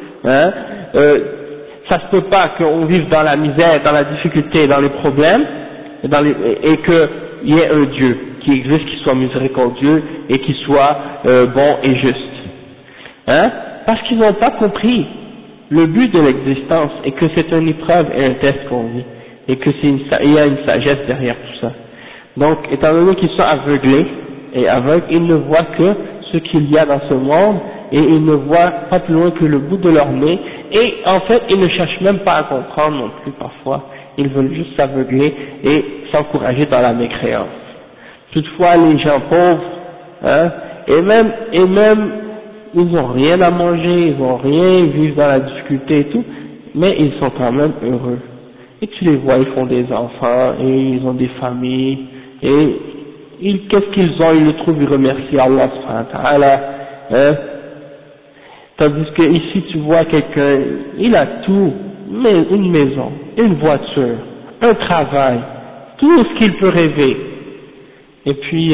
ça se peut pas qu'on vive dans la misère, dans la difficulté, dans les problèmes, et qu'il y ait un Dieu qui existe, qui soit miséricordieux et qui soit bon et juste. Parce qu'ils n'ont pas compris le but de l'existence et que c'est une épreuve et un test qu'on vit et que il y a une sagesse derrière tout ça. Donc, étant donné qu'ils sont aveuglés et aveugles, ils ne voient que ce qu'il y a dans ce monde et ils ne voient pas plus loin que le bout de leur nez et en fait ils ne cherchent même pas à comprendre non plus parfois, ils veulent juste s'aveugler et s'encourager dans la mécréance. Toutefois les gens pauvres, et même, ils n'ont rien à manger, ils n'ont rien, ils vivent dans la difficulté et tout, mais ils sont quand même heureux. Et tu les vois, ils font des enfants, et ils ont des familles, et qu'est-ce qu'ils ont? Ils le trouvent, ils remercient Allah subhanahu wa ta'ala, hein. Tandis que ici tu vois quelqu'un, il a tout, mais une maison, une voiture, un travail, tout ce qu'il peut rêver. Et puis,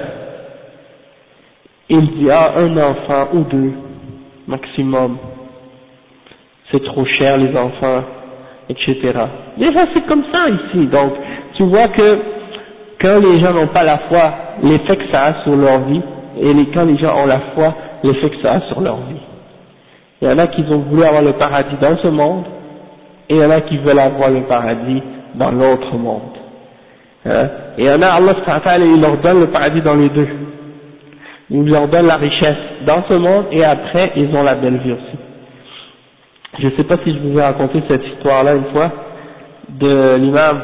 il dit, un enfant ou deux, maximum. C'est trop cher les enfants, etc. Déjà c'est comme ça ici, donc tu vois que quand les gens n'ont pas la foi, l'effet que ça a sur leur vie, et quand les gens ont la foi, l'effet que ça a sur leur vie. Il y en a qui ont voulu avoir le paradis dans ce monde, et il y en a qui veulent avoir le paradis dans l'autre monde. Hein? Et il y en a, Allah subhanahu wa ta'ala, il leur donne le paradis dans les deux. Il leur donne la richesse dans ce monde, et après ils ont la belle vie aussi. Je ne sais pas si je vous ai raconté cette histoire-là une fois, de l'imam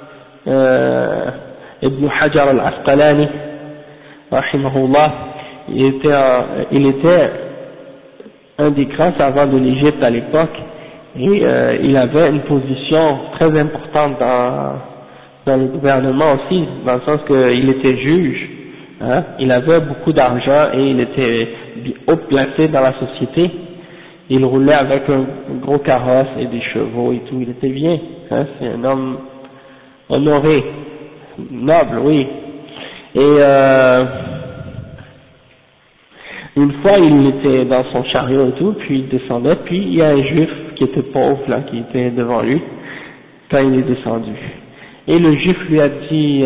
Ibn Hajar al-Asqalani, rahimahullah. Il était un des grands savants de l'Égypte à l'époque, et il avait une position très importante dans le gouvernement aussi, dans le sens qu'il était juge, hein, il avait beaucoup d'argent et il était haut placé dans la société, il roulait avec un gros carrosse et des chevaux et tout, il était bien, hein, c'est un homme honoré, noble, oui, et une fois il était dans son chariot et tout, puis il descendait, puis il y a un juif qui était pauvre là, qui était devant lui, quand il est descendu. Et le juif lui a dit,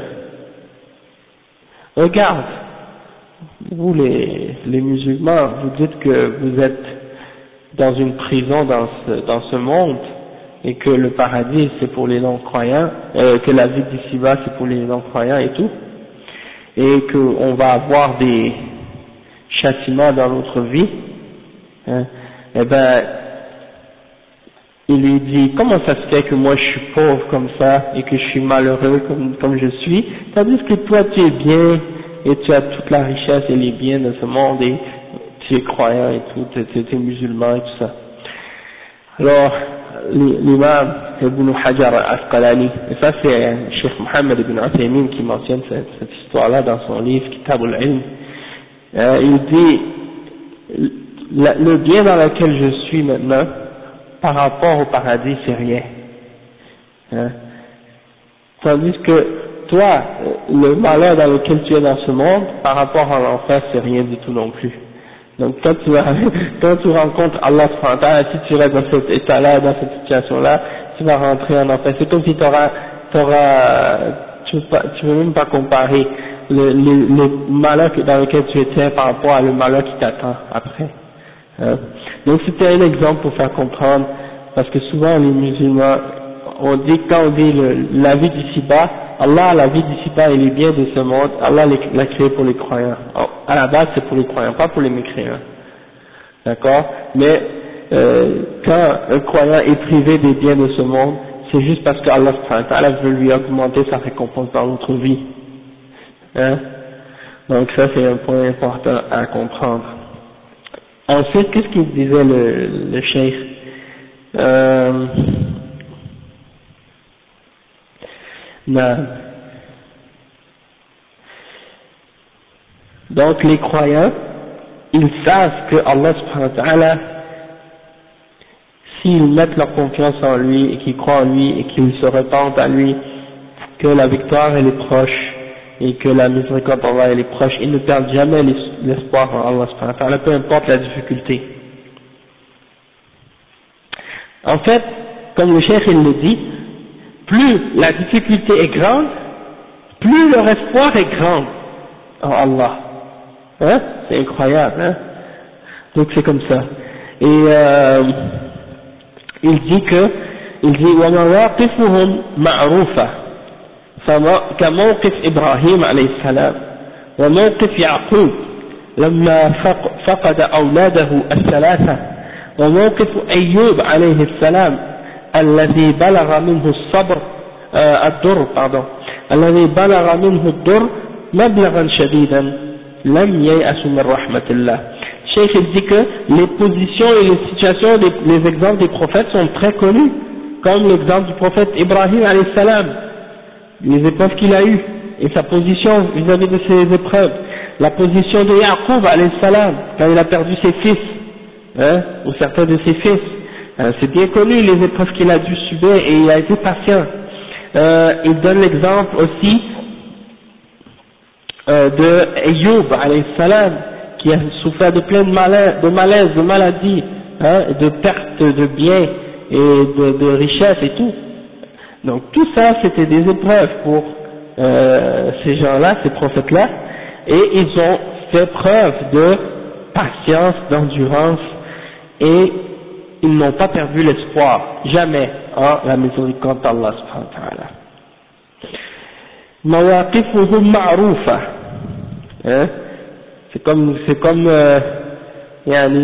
regarde, vous les musulmans, vous dites que vous êtes dans une prison dans ce monde, et que le paradis c'est pour les non-croyants, que la vie d'ici-bas c'est pour les non-croyants et tout, et qu'on va avoir des châtiments dans notre vie, hein, eh ben, il lui dit, comment ça se fait que moi je suis pauvre comme ça, et que je suis malheureux comme je suis, tandis que toi tu es bien, et tu as toute la richesse et les biens de ce monde, et tu es croyant et tout, tu es musulman et tout ça. Alors, l'imam Ibn Hajar al-Asqalani, et ça c'est Cheikh Mohammed ibn Uthaymin qui mentionne cette histoire-là dans son livre Kitab al-Ilm, il dit, le bien dans lequel je suis maintenant, par rapport au paradis, c'est rien. Hein? Tandis que toi, le malheur dans lequel tu es dans ce monde, par rapport à l'enfer, c'est rien du tout non plus. Donc quand tu rencontres Allah subhanahu wa ta'ala, si tu restes dans cet état-là, dans cette situation-là, tu vas rentrer en enfer. C'est comme si tu veux même pas comparer le malheur dans lequel tu étais par rapport à le malheur qui t'attend après. Hein? Donc c'était un exemple pour faire comprendre, parce que souvent les musulmans, quand on dit la vie d'ici-bas, Allah, la vie d'ici-bas et les biens de ce monde, Allah l'a créé pour les croyants. À la base c'est pour les croyants, pas pour les mécréants. D'accord? Mais quand un croyant est privé des biens de ce monde, c'est juste parce que Allah veut lui augmenter sa récompense dans l'autre vie. Hein? Donc ça c'est un point important à comprendre. Ensuite, qu'est-ce qu'il disait le cheikh? Donc les croyants, ils savent que Allah subhanahu wa ta'ala, s'ils mettent leur confiance en lui et qu'ils croient en lui et qu'ils se repentent à lui, que la victoire elle est proche et que la miséricorde d'Allah elle est proche, ils ne perdent jamais l'espoir en Allah subhanahu wa ta'ala, peu importe la difficulté. En fait, comme le cheikh il le dit, plus la difficulté est grande, plus leur espoir est grand en Allah. Hein? C'est incroyable, hein? Donc c'est comme ça. Et il dit وَمَوَاقِفُهُمْ مَعْرُوفَةٌ كموقف إبراهيم عليه السلام وموقف يعقوب لما فقد أولاده الثلاثة وموقف أيوب عليه السلام الذي بلغ منه الضر مبلغا شديدا لم ييأسوا من رحمة الله. Cheikh il dit que les positions et les situations, les exemples des prophètes sont très connus, comme l'exemple du prophète Ibrahim alayhi salam, les épreuves qu'il a eues et sa position vis-à-vis de ces épreuves, la position de Yaqub alayhi salam quand il a perdu ses fils, ou certains de ses fils. C'est bien connu les épreuves qu'il a dû subir et il a été patient. Il donne l'exemple aussi de Ayyub alayhi salam, qui a souffert de plein de malaise, de maladies, de perte de biens et de richesses et tout. Donc tout ça c'était des épreuves pour ces gens-là, ces prophètes-là, et ils ont fait preuve de patience, d'endurance, et ils n'ont pas perdu l'espoir, jamais, en la miséricorde d'Allah subhanahu wa ta'ala. Mawaqifuhum ma'rufa, c'est comme il y a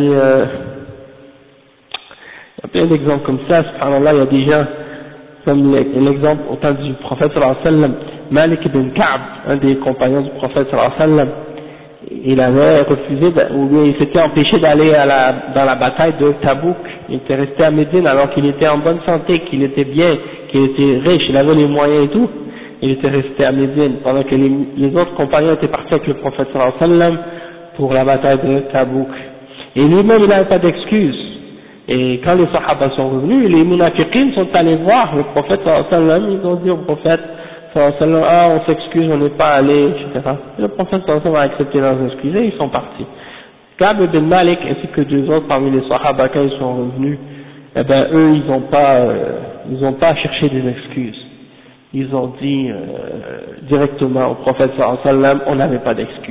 plein d'exemples comme ça, subhanallah, il y a des gens, comme l'exemple au temps du prophète sallallahu alayhi wa sallam, Malik ibn Ka'b, un des compagnons du prophète sallallahu alayhi wa sallam, il avait refusé, ou bien il s'était empêché d'aller dans la bataille de Tabouk, il était resté à Médine alors qu'il était en bonne santé, qu'il était bien, qu'il était riche, il avait les moyens et tout, il était resté à Médine, pendant que les autres compagnons étaient partis avec le prophète sallallahu alayhi wa sallam pour la bataille de Tabouk. Et lui-même il n'avait pas d'excuse. Et quand les Sahaba sont revenus, les munafiqines sont allés voir le prophète sallallahu alayhi wa sallam, ils ont dit au prophète sallallahu alayhi wa sallam, ah on s'excuse, on n'est pas allé, etc. Et le prophète sallallahu alayhi wa sallam a accepté leurs excuses et ils sont partis. Ka'b ibn Malik ainsi que deux autres parmi les Sahaba quand ils sont revenus, eh ben eux ils ont pas cherché des excuses. Ils ont dit directement au prophète sallallahu alayhi wa sallam, on n'avait pas d'excuses.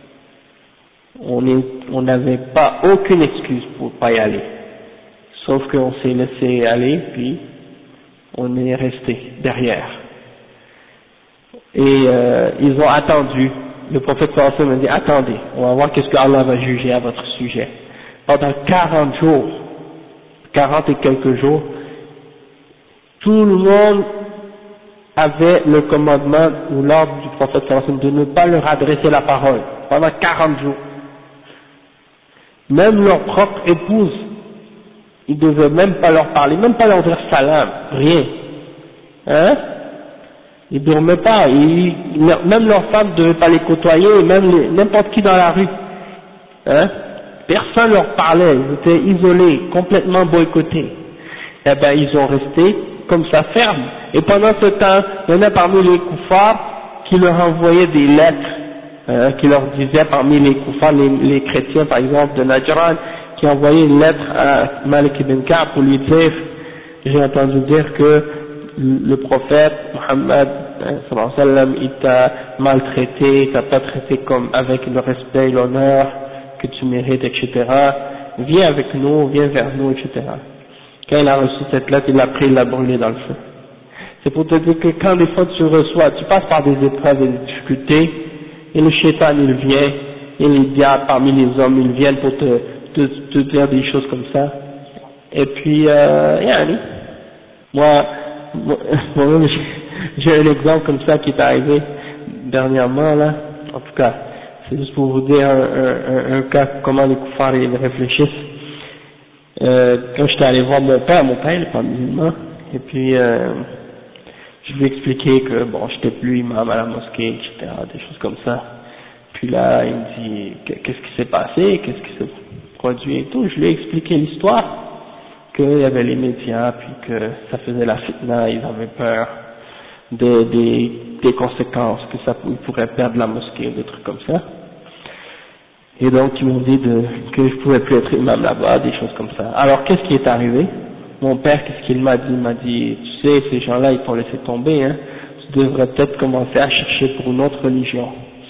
On n'avait pas aucune excuse pour pas y aller. Sauf qu'on s'est laissé aller, puis on est resté derrière. Et ils ont attendu. Le prophète sallallahu alayhi wa sallam a dit, attendez, on va voir qu'est-ce que Allah va juger à votre sujet. Pendant 40 jours, 40 et quelques jours, tout le monde avait le commandement ou l'ordre du prophète sallallahu alayhi wa sallam de ne pas leur adresser la parole. Pendant 40 jours. Même leur propre épouse, ils ne devaient même pas leur parler, même pas leur dire salam, rien. Ils ne dormaient pas, même leurs femmes ne devaient pas les côtoyer, même n'importe qui dans la rue. Personne ne leur parlait, ils étaient isolés, complètement boycottés. Eh ben ils ont resté comme ça fermes. Et pendant ce temps, il y en a parmi les koufars qui leur envoyaient des lettres, qui leur disaient parmi les koufars, les chrétiens par exemple de Najran, qui envoyaient une lettre à Malik ibn Ka'b pour lui dire, j'ai entendu dire que le prophète Muhammad sallallahu alayhi wa sallam, il t'a maltraité, il t'a pas traité comme avec le respect et l'honneur que tu mérites, etc. Viens avec nous, viens vers nous, etc. Quand il a reçu cette lettre, il l'a pris, il l'a brûlé dans le feu. C'est pour te dire que quand des fois tu reçois, tu passes par des épreuves et des difficultés, et le shaitan il vient, et les diables parmi les hommes, ils viennent pour te dire des choses comme ça. Et puis, moi-même, j'ai un exemple comme ça qui est arrivé dernièrement, là. En tout cas, c'est juste pour vous dire un cas, comment les koufars ils réfléchissent. Quand j'étais allé voir mon père il n'est pas musulman, et puis, je lui ai expliqué que, bon, j'étais plus imam à la mosquée, etc., des choses comme ça. Puis là, il me dit, qu'est-ce qui s'est passé, qu'est-ce qui s'est produit et tout. Je lui ai expliqué l'histoire, qu'il y avait les médias, puis que ça faisait la fitna, ils avaient peur des conséquences, que ils pourraient perdre la mosquée, des trucs comme ça. Et donc, ils m'ont dit que je pouvais plus être imam là-bas, des choses comme ça. Alors, qu'est-ce qui est arrivé? Mon père, qu'est-ce qu'il m'a dit? Il m'a dit, tu sais, ces gens-là, ils t'ont laissé tomber, hein. Tu devrais peut-être commencer à chercher pour une autre religion.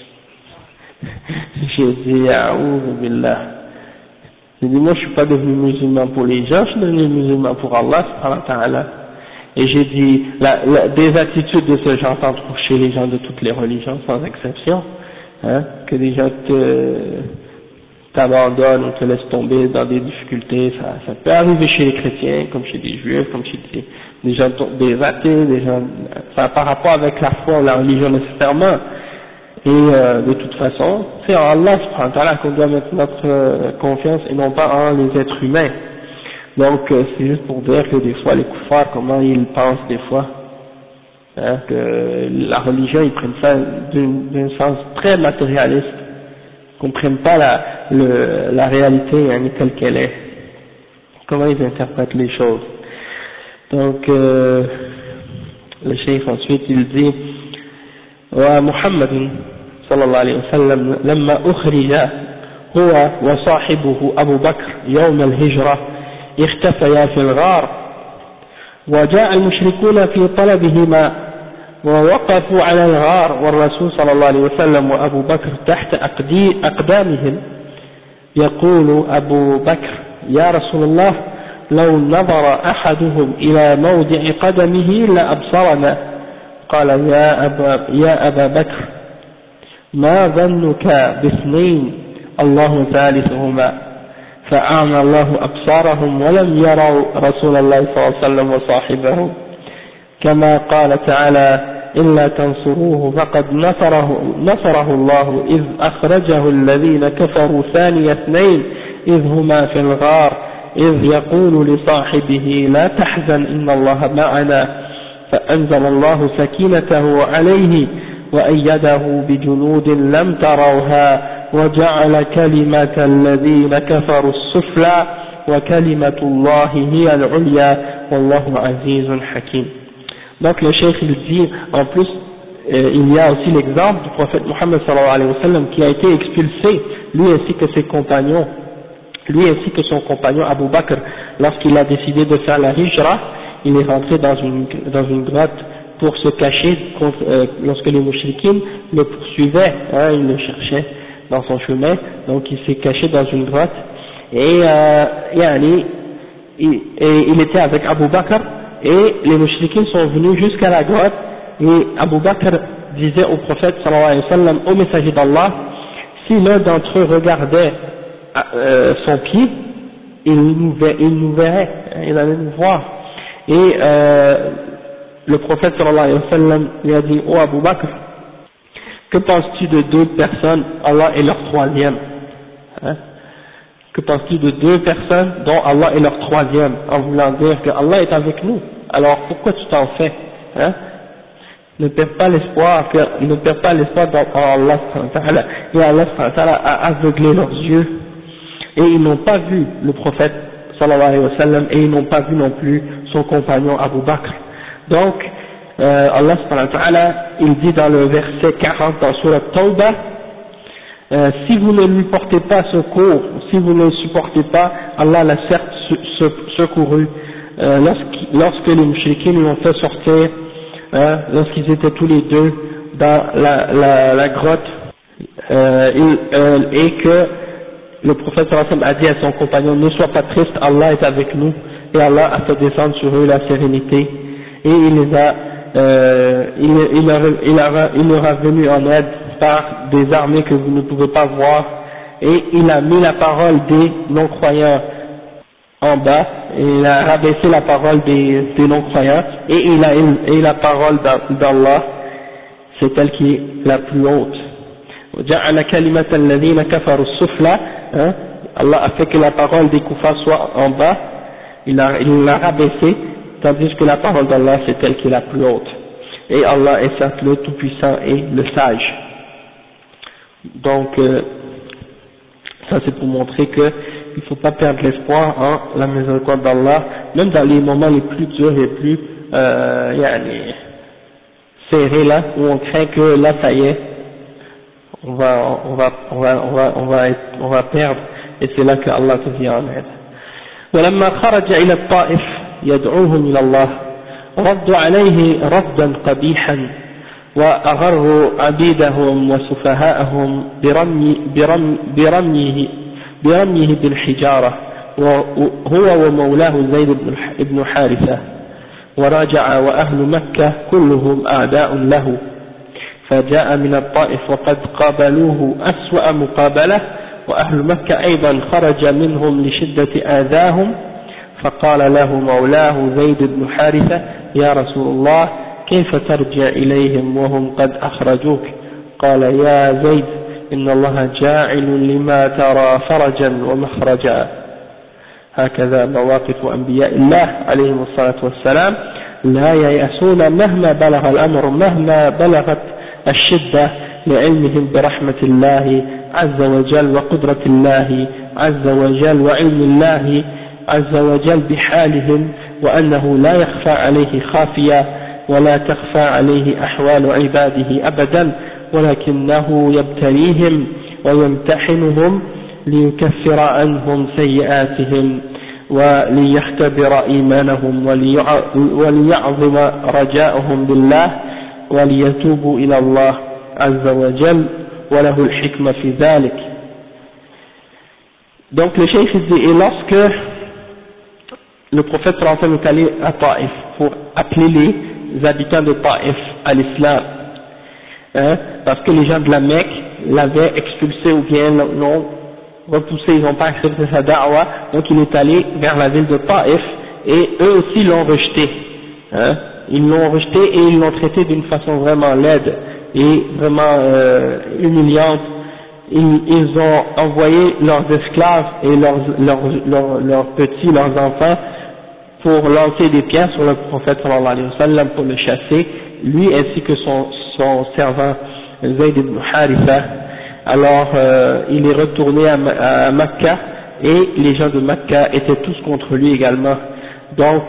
J'ai dit, a'oudhu billah. J'ai dit, moi, je suis pas devenu musulman pour les gens, je suis devenu musulman pour Allah, subhanahu wa ta'ala. Et j'ai dit, des attitudes de ce genre s'en trouvent chez les gens de toutes les religions, sans exception, hein, que les gens t'abandonnent ou te laissent tomber dans des difficultés, ça peut arriver chez les chrétiens, comme chez des juifs, comme chez des gens, des athées, des gens, enfin, par rapport avec la foi ou la religion nécessairement, Et de toute façon, c'est en Allah subhanahu wa ta'ala qu'on doit mettre notre confiance et non pas en les êtres humains. Donc c'est juste pour dire que des fois les kuffars, comment ils pensent des fois, hein, que la religion, ils prennent ça d'un sens très matérialiste, qu'ils ne comprennent pas la réalité hein, telle qu'elle est, comment ils interprètent les choses. Donc le cheikh ensuite il dit ومحمد صلى الله عليه وسلم لما أخرج هو وصاحبه أبو بكر يوم الهجرة اختفيا في الغار وجاء المشركون في طلبهما ووقفوا على الغار والرسول صلى الله عليه وسلم وأبو بكر تحت أقدامهم يقول أبو بكر يا رسول الله لو نظر أحدهم إلى موضع قدمه لأبصرنا قال يا أبا بكر ما ظنك باثنين الله ثالثهما فأعمى الله أبصارهم ولم يروا رسول الله صلى الله عليه وسلم وصاحبه كما قال تعالى إلا تنصروه فقد نصره الله إذ أخرجه الذين كفروا ثاني اثنين إذ هما في الغار إذ يقول لصاحبه لا تحزن إن الله معنا فأنزل الله سكينته عليه وأيده بجنود لم تروها وجعل كلمة الذين كفروا السفلى وكلمة الله هي العليا والله عزيز حكيم. Donc le cheikh il dit en plus il y a aussi l'exemple du prophète Mohammed sallallahu alayhi wa sallam qui a été expulsé lui ainsi que ses compagnons, lui ainsi que son compagnon Abu Bakr lorsqu'il a décidé de faire la hijra. Il est rentré dans une grotte pour se cacher lorsque les mouchriquines le poursuivaient, hein, ils le cherchaient dans son chemin, donc il s'est caché dans une grotte et il était avec Abu Bakr et les mouchriquines sont venus jusqu'à la grotte et Abu Bakr disait au prophète sallallahu alayhi wa sallam, au messager d'Allah, si l'un d'entre eux regardait son pied, il nous verrait, il allait nous voir. Et le prophète sallallahu alayhi wa sallam lui a dit oh Abu Bakr, que penses-tu de deux personnes, Allah est leur troisième, hein? Que penses-tu de deux personnes dont Allah est leur troisième, en voulant dire que Allah est avec nous, alors pourquoi tu t'en fais, hein? Ne perds pas l'espoir en Allah et Allah a aveuglé leurs yeux et ils n'ont pas vu le prophète sallallahu alayhi wa sallam et ils n'ont pas vu non plus son compagnon Abu Bakr. Donc Allah subhanahu wa ta'ala il dit dans le verset 40 dans Surat Tawbah, si vous ne lui portez pas secours, si vous ne le supportez pas, Allah l'a certes secouru lorsque les mouchriquins lui ont fait sortir, lorsqu'ils étaient tous les deux dans la grotte et que le prophète sallallahu alayhi wa sallam a dit à son compagnon ne sois pas triste, Allah est avec nous, et Allah a fait descendre sur eux la sérénité et il leur a venu en aide par des armées que vous ne pouvez pas voir et il a mis la parole des non-croyants en bas et il a rabaissé la parole des non-croyants et la parole d'Allah c'est elle qui est la plus haute. وجعل كلمة الذين كفروا السفلى, Allah a fait que la parole des kuffars soit en bas, il l'a rabaissé, tandis que la parole d'Allah c'est elle qui est la plus haute. Et Allah est certes le tout-puissant et le sage. Donc ça c'est pour montrer que il ne faut pas perdre l'espoir en la miséricorde d'Allah, même dans les moments les plus durs et les plus serrés là, où on craint que là ça y est, on va perdre, et c'est là que Allah te vient en aide. ولما خرج إلى الطائف يدعوهم إلى الله ردوا عليه ردا قبيحا وأغروا عبيدهم وسفهاءهم برميه بالحجارة هو ومولاه زيد بن حارثة ورجع وأهل مكة كلهم أعداء له فجاء من الطائف وقد قابلوه أسوأ مقابلة وأهل مكة أيضا خرج منهم لشدة آذاهم فقال له مولاه زيد بن حارثة يا رسول الله كيف ترجع إليهم وهم قد أخرجوك فقال يا زيد إن الله جاعل لما ترى فرجا ومخرجا. هكذا مواقف أنبياء الله عليهم الصلاة والسلام، لا ييأسون مهما بلغ الأمر، مهما بلغت الشدة، لعلمهم برحمة الله عز وجل وقدرة الله عز وجل وعلم الله عز وجل بحالهم، وأنه لا يخفى عليه خافية ولا تخفى عليه أحوال عباده أبدا، ولكنه يبتليهم ويمتحنهم ليكفر عنهم سيئاتهم وليختبر إيمانهم وليعظم رجاءهم بالله وليتوبوا إلى الله عز وجل وله الحكمة في ذلك. Donc le cheikh dit, et lorsque le prophète sallallahu est allé à Taïf pour appeler les habitants de Taïf à l'islam, parce que les gens de la Mecque l'avaient expulsé ou bien l'ont repoussé, ils n'ont pas accepté sa da'wa, donc il est allé vers la ville de Taïf et eux aussi l'ont rejeté, ils l'ont rejeté et ils l'ont traité d'une façon vraiment laide et vraiment humiliante. Ils ont envoyé leurs esclaves et leurs petits, leurs enfants pour lancer des pierres sur le prophète sallallahu alayhi wa sallam pour le chasser, lui ainsi que son servant Zayd ibn Haritha. Alors il est retourné à Mecca et les gens de Mecca étaient tous contre lui également. Donc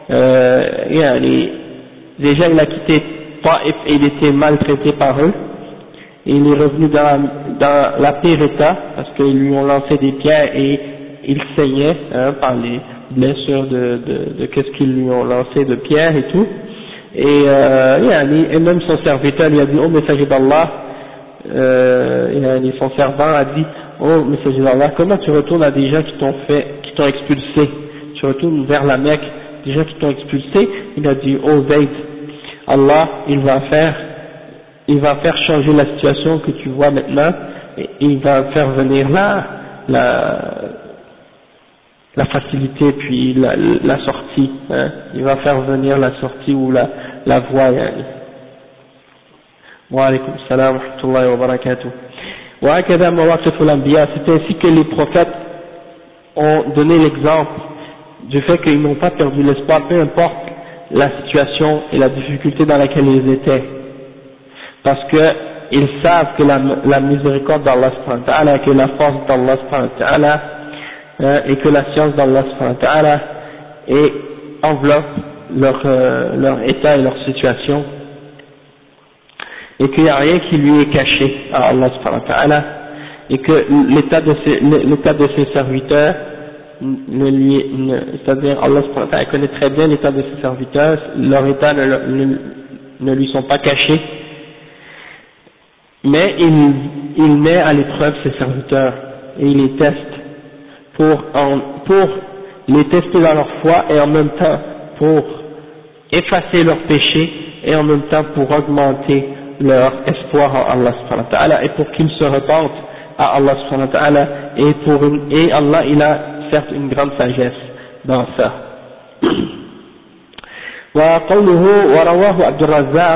déjà il a quitté Taïf et il était maltraité par eux. Et il est revenu dans la pire état parce qu'ils lui ont lancé des pierres et il saignait par les blessures de qu'est-ce qu'ils lui ont lancé de pierres et tout. Et même son serviteur lui a dit, oh messager d'Allah, son servant a dit, oh messager d'Allah, comment tu retournes à des gens qui t'ont expulsé, tu retournes vers la Mecque, des gens qui t'ont expulsé. Il a dit, oh Zayd, Allah il va faire changer la situation que tu vois maintenant, et il va faire venir la facilité puis la sortie, il va faire venir la sortie ou la voie. Wa alaykum salam wa rahmatullahi wa barakatuh. Wa hakadha mawaqif al-anbiya, c'est ainsi que les prophètes ont donné l'exemple du fait qu'ils n'ont pas perdu l'espoir, peu importe la situation et la difficulté dans laquelle ils étaient. Parce qu'ils savent que la miséricorde d'Allah subhanahu wa ta'ala, que la force d'Allah subhanahu wa ta'ala, et que la science d'Allah subhanahu wa ta'ala enveloppe leur état et leur situation, et qu'il n'y a rien qui lui est caché à Allah subhanahu wa ta'ala, et que l'état de ses serviteurs, c'est-à-dire Allah subhanahu wa ta'ala connaît très bien l'état de ses serviteurs, leur état ne lui sont pas cachés, mais il met à l'épreuve ses serviteurs et il les teste pour les tester dans leur foi et en même temps pour effacer leurs péchés et en même temps pour augmenter leur espoir en Allah subhanahu wa ta'ala et pour qu'ils se repentent à Allah subhanahu wa ta'ala et Allah il a certes une grande sagesse dans ça. وقوله ورواه عبد الرزاق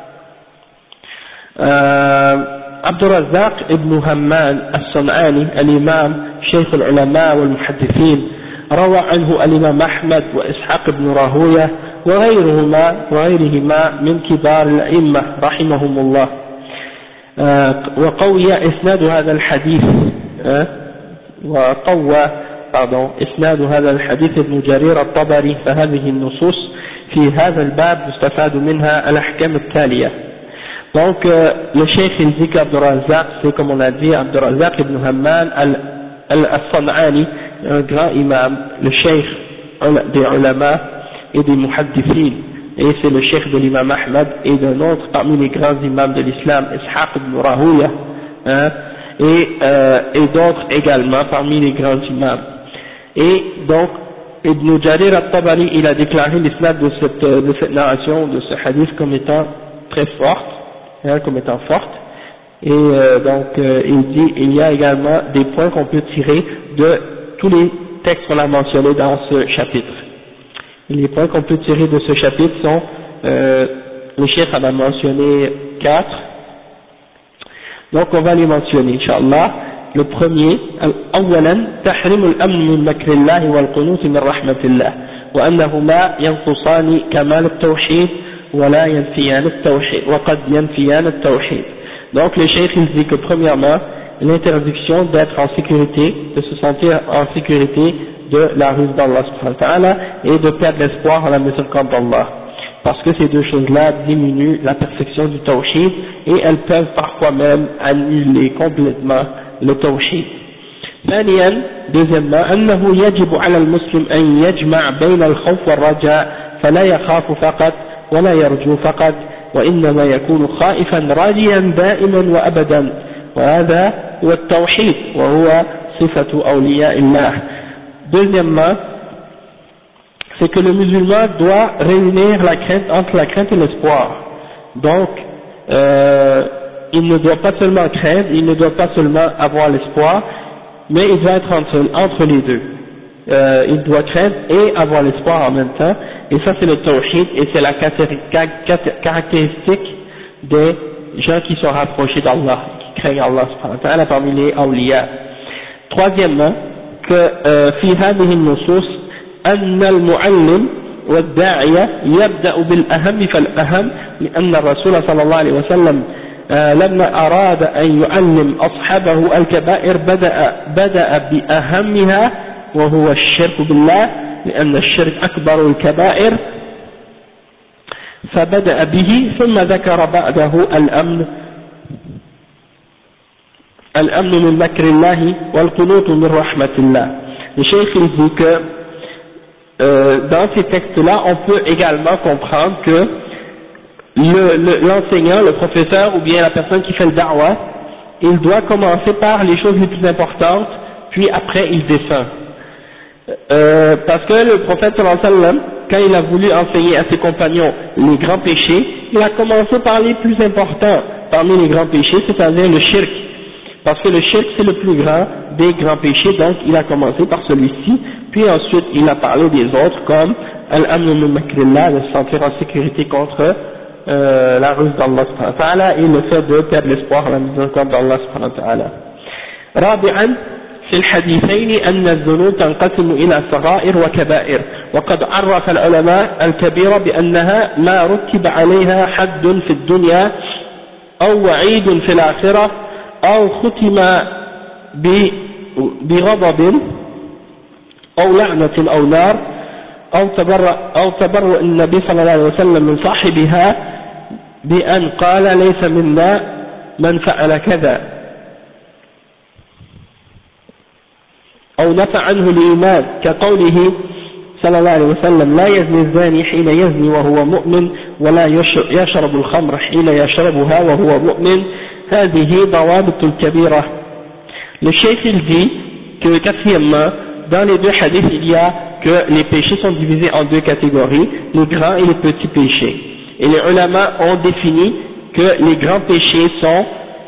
عبد الرزاق ابن همام الصنعاني الإمام شيخ العلماء والمحدثين روى عنه الإمام أحمد وإسحاق بن راهوية وغيرهما من كبار الأئمة رحمهم الله. وقوي إسناد هذا الحديث إسناد هذا الحديث ابن جرير الطبري. فهذه النصوص في هذا الباب مستفاد منها الأحكام التالية. Donc le cheikh il dit qu'Abdur Razzaq, c'est comme on a dit Abdur Razzaq ibn Hamman al-San'ani, un grand imam, le cheikh des ulama et des muhaddithin, et c'est le cheikh de l'imam Ahmad et d'un autre parmi les grands imams de l'islam, Ishaq ibn Rahuya, et d'autres également parmi les grands imams. Et donc Ibn Jarir al-Tabari il a déclaré l'islam de cette narration, de ce hadith comme étant très forte, comme étant forte, et donc il dit il y a également des points qu'on peut tirer de tous les textes qu'on a mentionnés dans ce chapitre. Et les points qu'on peut tirer de ce chapitre sont, le cheikh en a mentionné 4, Donc on va les mentionner, Inch'Allah. Le premier, أولا تحريم الأمن من مكر الله والقنوط من رحمة الله وأنهما ينقصان كمال التوحيد ولا ينفيان التوحيد وقد ينفيان التوحيد. Donc le cheikh il dit que premièrement l'interdiction d'être en sécurité, de se sentir en sécurité de la ruse d'Allah subhanahu wa ta'ala et de perdre l'espoir en la miséricorde d'Allah, parce que ces deux choses-là diminuent la perfection du tawhid et elles peuvent parfois même annuler complètement le tawhid. ثانيا deuxièmement أنه يجب على المسلم أن يجمع بين الخوف والرجاء فلا يخاف فقط ولا يرجو فقط وإنما يكون خائفا راجيا دائما وأبدا وهذا هو التوحيد وهو صفة أولياء الله. Deuxièmement, c'est que le musulman doit réunir la crainte entre la crainte et l'espoir. Donc, il ne doit pas seulement craindre, il ne doit pas seulement avoir l'espoir, mais il doit être entre les deux. Il doit craindre et avoir l'espoir en même temps, et ça c'est le tawhid, et c'est la caractéristique des gens qui sont rapprochés d'Allah, qui craignent Allah subhanahu wa ta'ala parmi les awliya. Troisièmement, que في هذه النصوص أن المعلم والداعية يبدأ بالأهم فالأهم، لأن الرسول صلى الله عليه وسلم لما أراد أن يعلم أصحابه الكبائر بدأ بأهمها وهو الشرك بالله، لأن الشرك أكبر الكبائر فبدأ به ثم ذكر بعده الأمن من مكر الله والقنوط من رحمة الله. Le cheikh il dit que dans ces textes-là, on peut également comprendre que l'enseignant, le professeur ou bien la personne qui fait le da'wah, il doit commencer par les choses les plus importantes, puis après il descend. Parce que le prophète sallallahu alayhi wa sallam, quand il a voulu enseigner à ses compagnons les grands péchés, il a commencé par les plus importants parmi les grands péchés, c'est-à-dire le shirk. Parce que le shirk c'est le plus grand des grands péchés, donc il a commencé par celui-ci, puis ensuite il a parlé des autres comme al-amn min makrillah, de se sentir en sécurité contre la ruse d'Allah subhanahu wa ta'ala et le fait de perdre l'espoir en la miséricorde d'Allah subhanahu wa ta'ala. رابعا في الحديثين أن الذنوب تنقسم إلى صغائر وكبائر، وقد عرف العلماء الكبيرة بأنها ما رتب عليها حد في الدنيا أو وعيد في الآخرة أو ختم بغضب أو لعنة أو نار أو تبرؤ النبي صلى الله عليه وسلم من صاحبها بأن قال ليس منا من فعل كذا أو نفى عنه الإيمان كقوله صلى الله عليه وسلم لا يزني الزاني حين يزني وهو مؤمن ولا يشرب الخمر حين يشربها وهو مؤمن هذه ضوابط الكبيرة. Le cheikh il dit que quatrièmement, dans les deux hadiths il y a que les péchés sont divisés en deux catégories, les grands et les petits péchés. Et les ulama ont défini que les grands péchés sont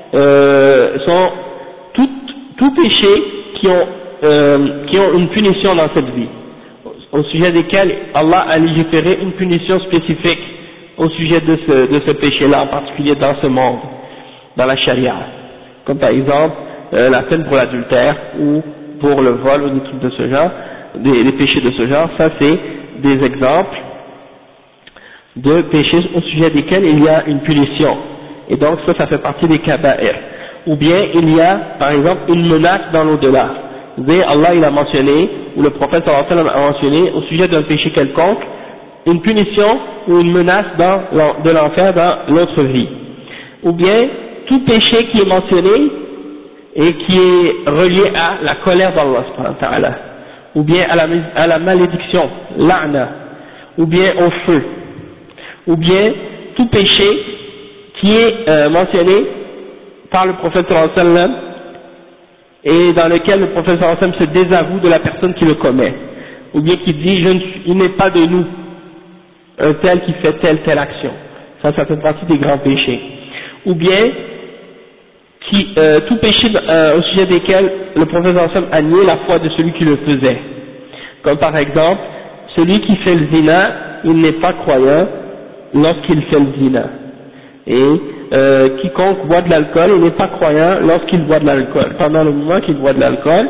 tout péché qui ont une punition dans cette vie, au sujet desquels Allah a légiféré une punition spécifique au sujet de ce péché-là, en particulier dans ce monde, dans la charia, comme par exemple la peine pour l'adultère ou pour le vol ou des trucs de ce genre, des péchés de ce genre. Ça c'est des exemples de péchés au sujet desquels il y a une punition, et donc ça fait partie des kaba'ir. Ou bien il y a par exemple une menace dans l'au-delà. Allah il a mentionné, ou le prophète sallallahu alayhi wa sallam a mentionné au sujet d'un péché quelconque une punition ou une menace de l'enfer dans l'autre vie. Ou bien tout péché qui est mentionné et qui est relié à la colère d'Allah subhanahu wa ta'ala, ou bien à la malédiction, la'na, ou bien au feu, ou bien tout péché qui est mentionné par le prophète sallallahu alayhi wa sallam et dans lequel le prophète sallallahu alayhi wa sallam se désavoue de la personne qui le commet, ou bien qui dit il n'est pas de nous un tel qui fait telle action. Ça fait partie des grands péchés. Ou bien tout péché au sujet desquels le prophète sallallahu alayhi wa sallam a nié la foi de celui qui le faisait, comme par exemple celui qui fait le zina, il n'est pas croyant lorsqu'il fait le zina, Et quiconque boit de l'alcool, il n'est pas croyant lorsqu'il boit de l'alcool, pendant le moment qu'il boit de l'alcool.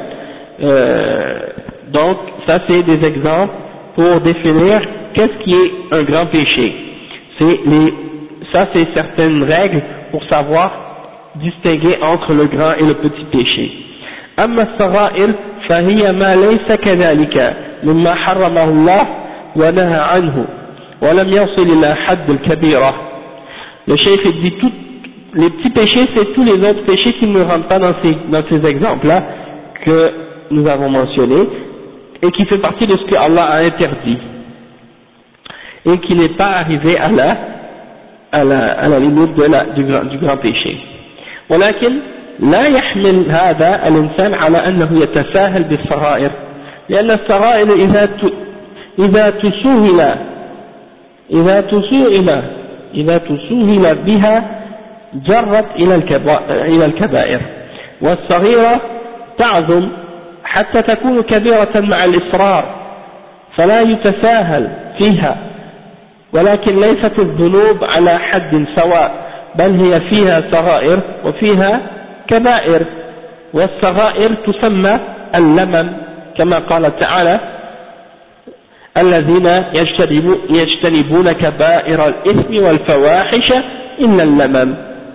Donc ça c'est des exemples pour définir qu'est-ce qui est un grand péché. Ça c'est certaines règles pour savoir distinguer entre le grand et le petit péché. أما الصغائر فهي ما ليس كذلك مما حرمه الله ونهى عنه ولم يصل إلى حد الكبيرة. Le cheikh dit tous les petits péchés, c'est tous les autres péchés qui ne rentrent pas dans ces exemples-là que nous avons mentionnés et qui fait partie de ce que Allah a interdit et qui n'est pas arrivé à la limite du grand péché. ولكن لا يحمل هذا الإنسان على أنه يتساهل بالصغائر، لأن الصغائر إذا تسوهل بها جرت إلى الكبائر، والصغيرة تعظم حتى تكون كبيرة مع الإصرار، فلا يتساهل فيها، ولكن ليست الذنوب على حد سواء، بل هي فيها صغائر وفيها كبائر، والصغائر تسمى اللمم كما قال تعالى الذين يجتنبون كبائر الإثم والفواحش إلا اللمم.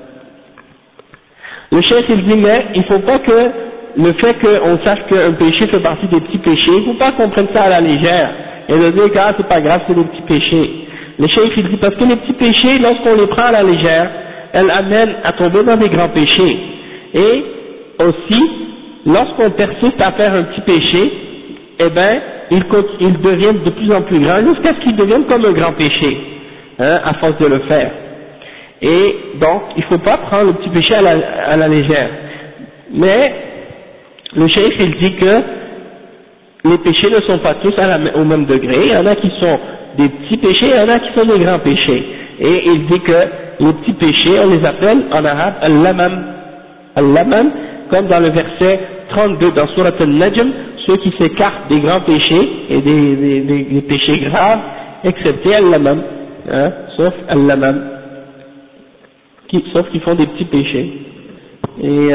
Le cheikh il dit mais il ne faut pas que le fait qu'on sache qu'un péché fait partie des petits péchés, il ne faut pas qu'on prenne ça à la légère et de dire que c'est pas grave, c'est des petits péchés. Le cheikh il dit parce que les petits péchés, lorsqu'on les prend à la légère, elles amènent à tomber dans des grands péchés. Et aussi, lorsqu'on persiste à faire un petit péché, eh ben, il devient de plus en plus grand jusqu'à ce qu'il devienne comme un grand péché, à force de le faire. Et donc, il ne faut pas prendre le petit péché à la légère. Mais, le cheikh, il dit que les péchés ne sont pas tous au même degré. Il y en a qui sont des petits péchés, il y en a qui sont des grands péchés. Et il dit que les petits péchés, on les appelle en arabe al-lamam. Al-lamam, comme dans le verset 32 dans Surat al-Najm, ceux qui s'écartent des grands péchés et des péchés graves, excepté al-lamam, sauf al-lamam, sauf qu'ils font des petits péchés. Et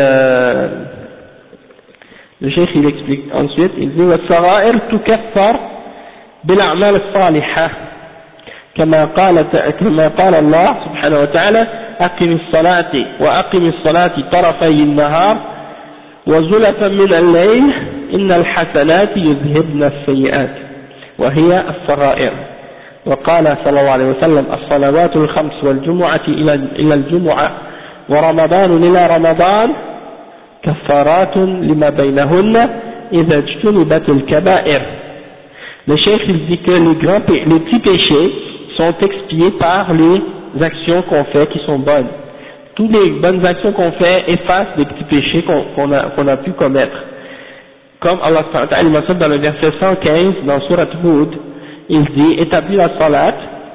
le cheikh il explique ensuite, il dit وَالصَّغَائِرْ تُكَفَّرْ بِالْأَعْمَالِ الصَّالِحَةِ كما قال الله سبحانه وتعالى أقم الصلاة وأقم الصلاة طرفي النهار وزلفا من الليل إن الحسنات يذهبن السيئات وهي الصغائر. وقال صلى الله عليه وسلم الصلوات الخمس والجمعة إلى الجمعة ورمضان إلى رمضان كفارات لما بينهن إذا اجتنبت الكبائر. Le cheikh il dit que les petits péchés sont expiés par les actions qu'on fait qui sont bonnes. Toutes les bonnes actions qu'on fait effacent des petits péchés qu'on a pu commettre. Comme Allah mentionne dans le verset 115 dans Surat Hud, il dit établis la salat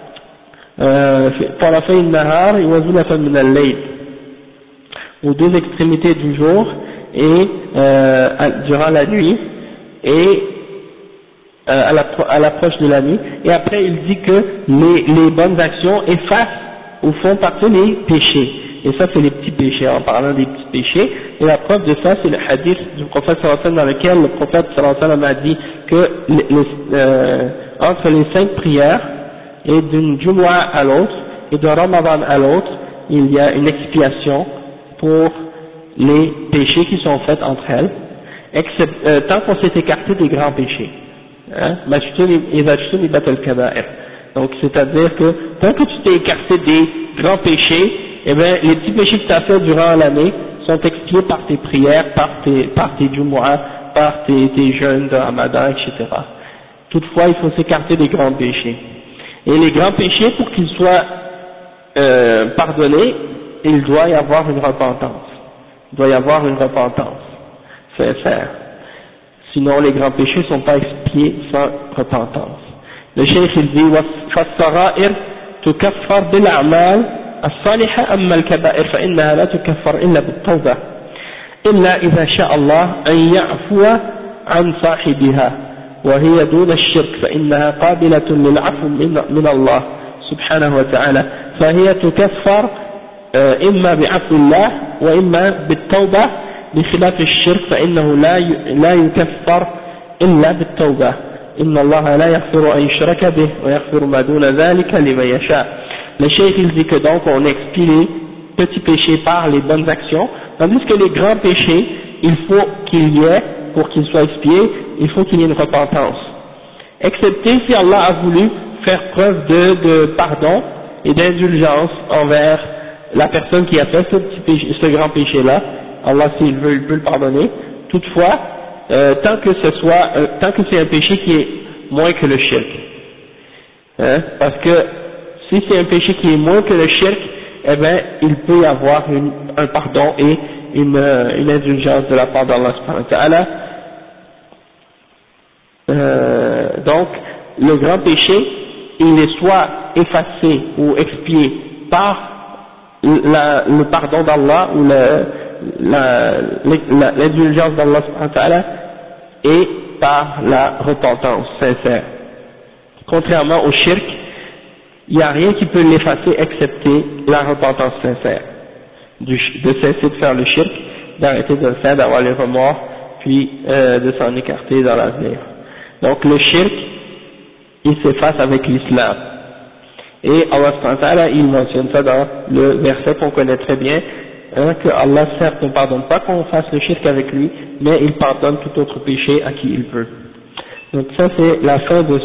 tarafay an-nahar wa zulafan min al-layl, aux deux extrémités du jour et durant la nuit et à l'approche de la nuit. Et après il dit que les bonnes actions effacent ou font partie des péchés. Et ça c'est les petits péchés, en parlant des petits péchés. Et la preuve de ça c'est le hadith du prophète sallallahu alayhi wa sallam dans lequel le prophète sallallahu alayhi wa sallam a dit que entre les 5 prières et d'une Jumu'ah à l'autre et d'un Ramadan à l'autre, il y a une expiation pour les péchés qui sont faits entre elles, tant qu'on s'est écarté des grands péchés. Donc c'est-à-dire que tant que tu t'es écarté des grands péchés, eh bien les petits péchés que tu as fait durant l'année sont expiés par tes prières, par tes Jumu'ah, par tes jeûnes de Ramadan, etc. Toutefois il faut s'écarter des grands péchés. Et les grands péchés, pour qu'ils soient pardonnés, il doit y avoir une repentance. Il doit y avoir une repentance sincère. Sinon les grands péchés ne sont pas expiés sans repentance. Le cheikh il dit فالصغائر تكفر بالأعمال الصالحة أما الكبائر فإنها لا تكفر إلا بالتوبة إلا إذا شاء الله أن يعفو عن صاحبها وهي دون الشرك فإنها قابلة للعفو من الله سبحانه وتعالى فهي تكفر إما بعفو الله وإما بالتوبة بخلاف الشرك فإنه لا يكفر إلا بالتوبة إن الله لا يغفر أن يشرك به ويغفر ما دون ذلك لمن يشاء. Le cheikh il dit que donc on expie les petits péchés par les bonnes actions, tandis que les grands péchés, il faut qu'il y ait, pour qu'ils soient expiés, il faut qu'il y ait une repentance. Excepté si Allah a voulu faire preuve de pardon et d'indulgence envers la personne qui a fait ce grand péché-là, Allah s'il veut, il peut le pardonner. Toutefois, tant que c'est un péché qui est moins que le shirk, parce que si c'est un péché qui est moins que le shirk, eh bien, il peut y avoir un pardon et une indulgence de la part d'Allah subhanahu wa ta'ala. Donc, le grand péché, il est soit effacé ou expié par le pardon d'Allah ou l'indulgence d'Allah subhanahu wa ta'ala et par la repentance sincère. Contrairement au shirk, il n'y a rien qui peut l'effacer excepté la repentance sincère, de cesser de faire le shirk, d'arrêter de le faire, d'avoir les remords, puis de s'en écarter dans l'avenir. Donc le shirk, il s'efface avec l'islam. Et Allah subhanahu wa ta'ala, il mentionne ça dans le verset qu'on connaît très bien, que Allah certes ne pardonne pas qu'on fasse le shirk avec lui, mais il pardonne tout autre péché à qui il veut. Donc ça c'est la fin de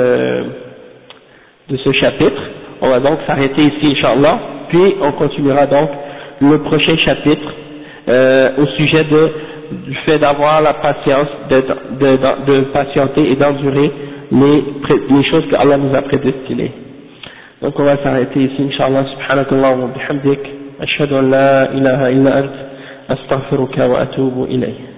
ce chapitre. On va donc s'arrêter ici, Inch'Allah, puis on continuera donc le prochain chapitre au sujet du fait d'avoir la patience, de patienter et d'endurer les choses que Allah nous a prédestinées. Donc on va s'arrêter ici, Inch'Allah, subhanakallah wa bihamdik, ashhadu an la ilaha illa ant, astaghfiruka wa atubu ilayh.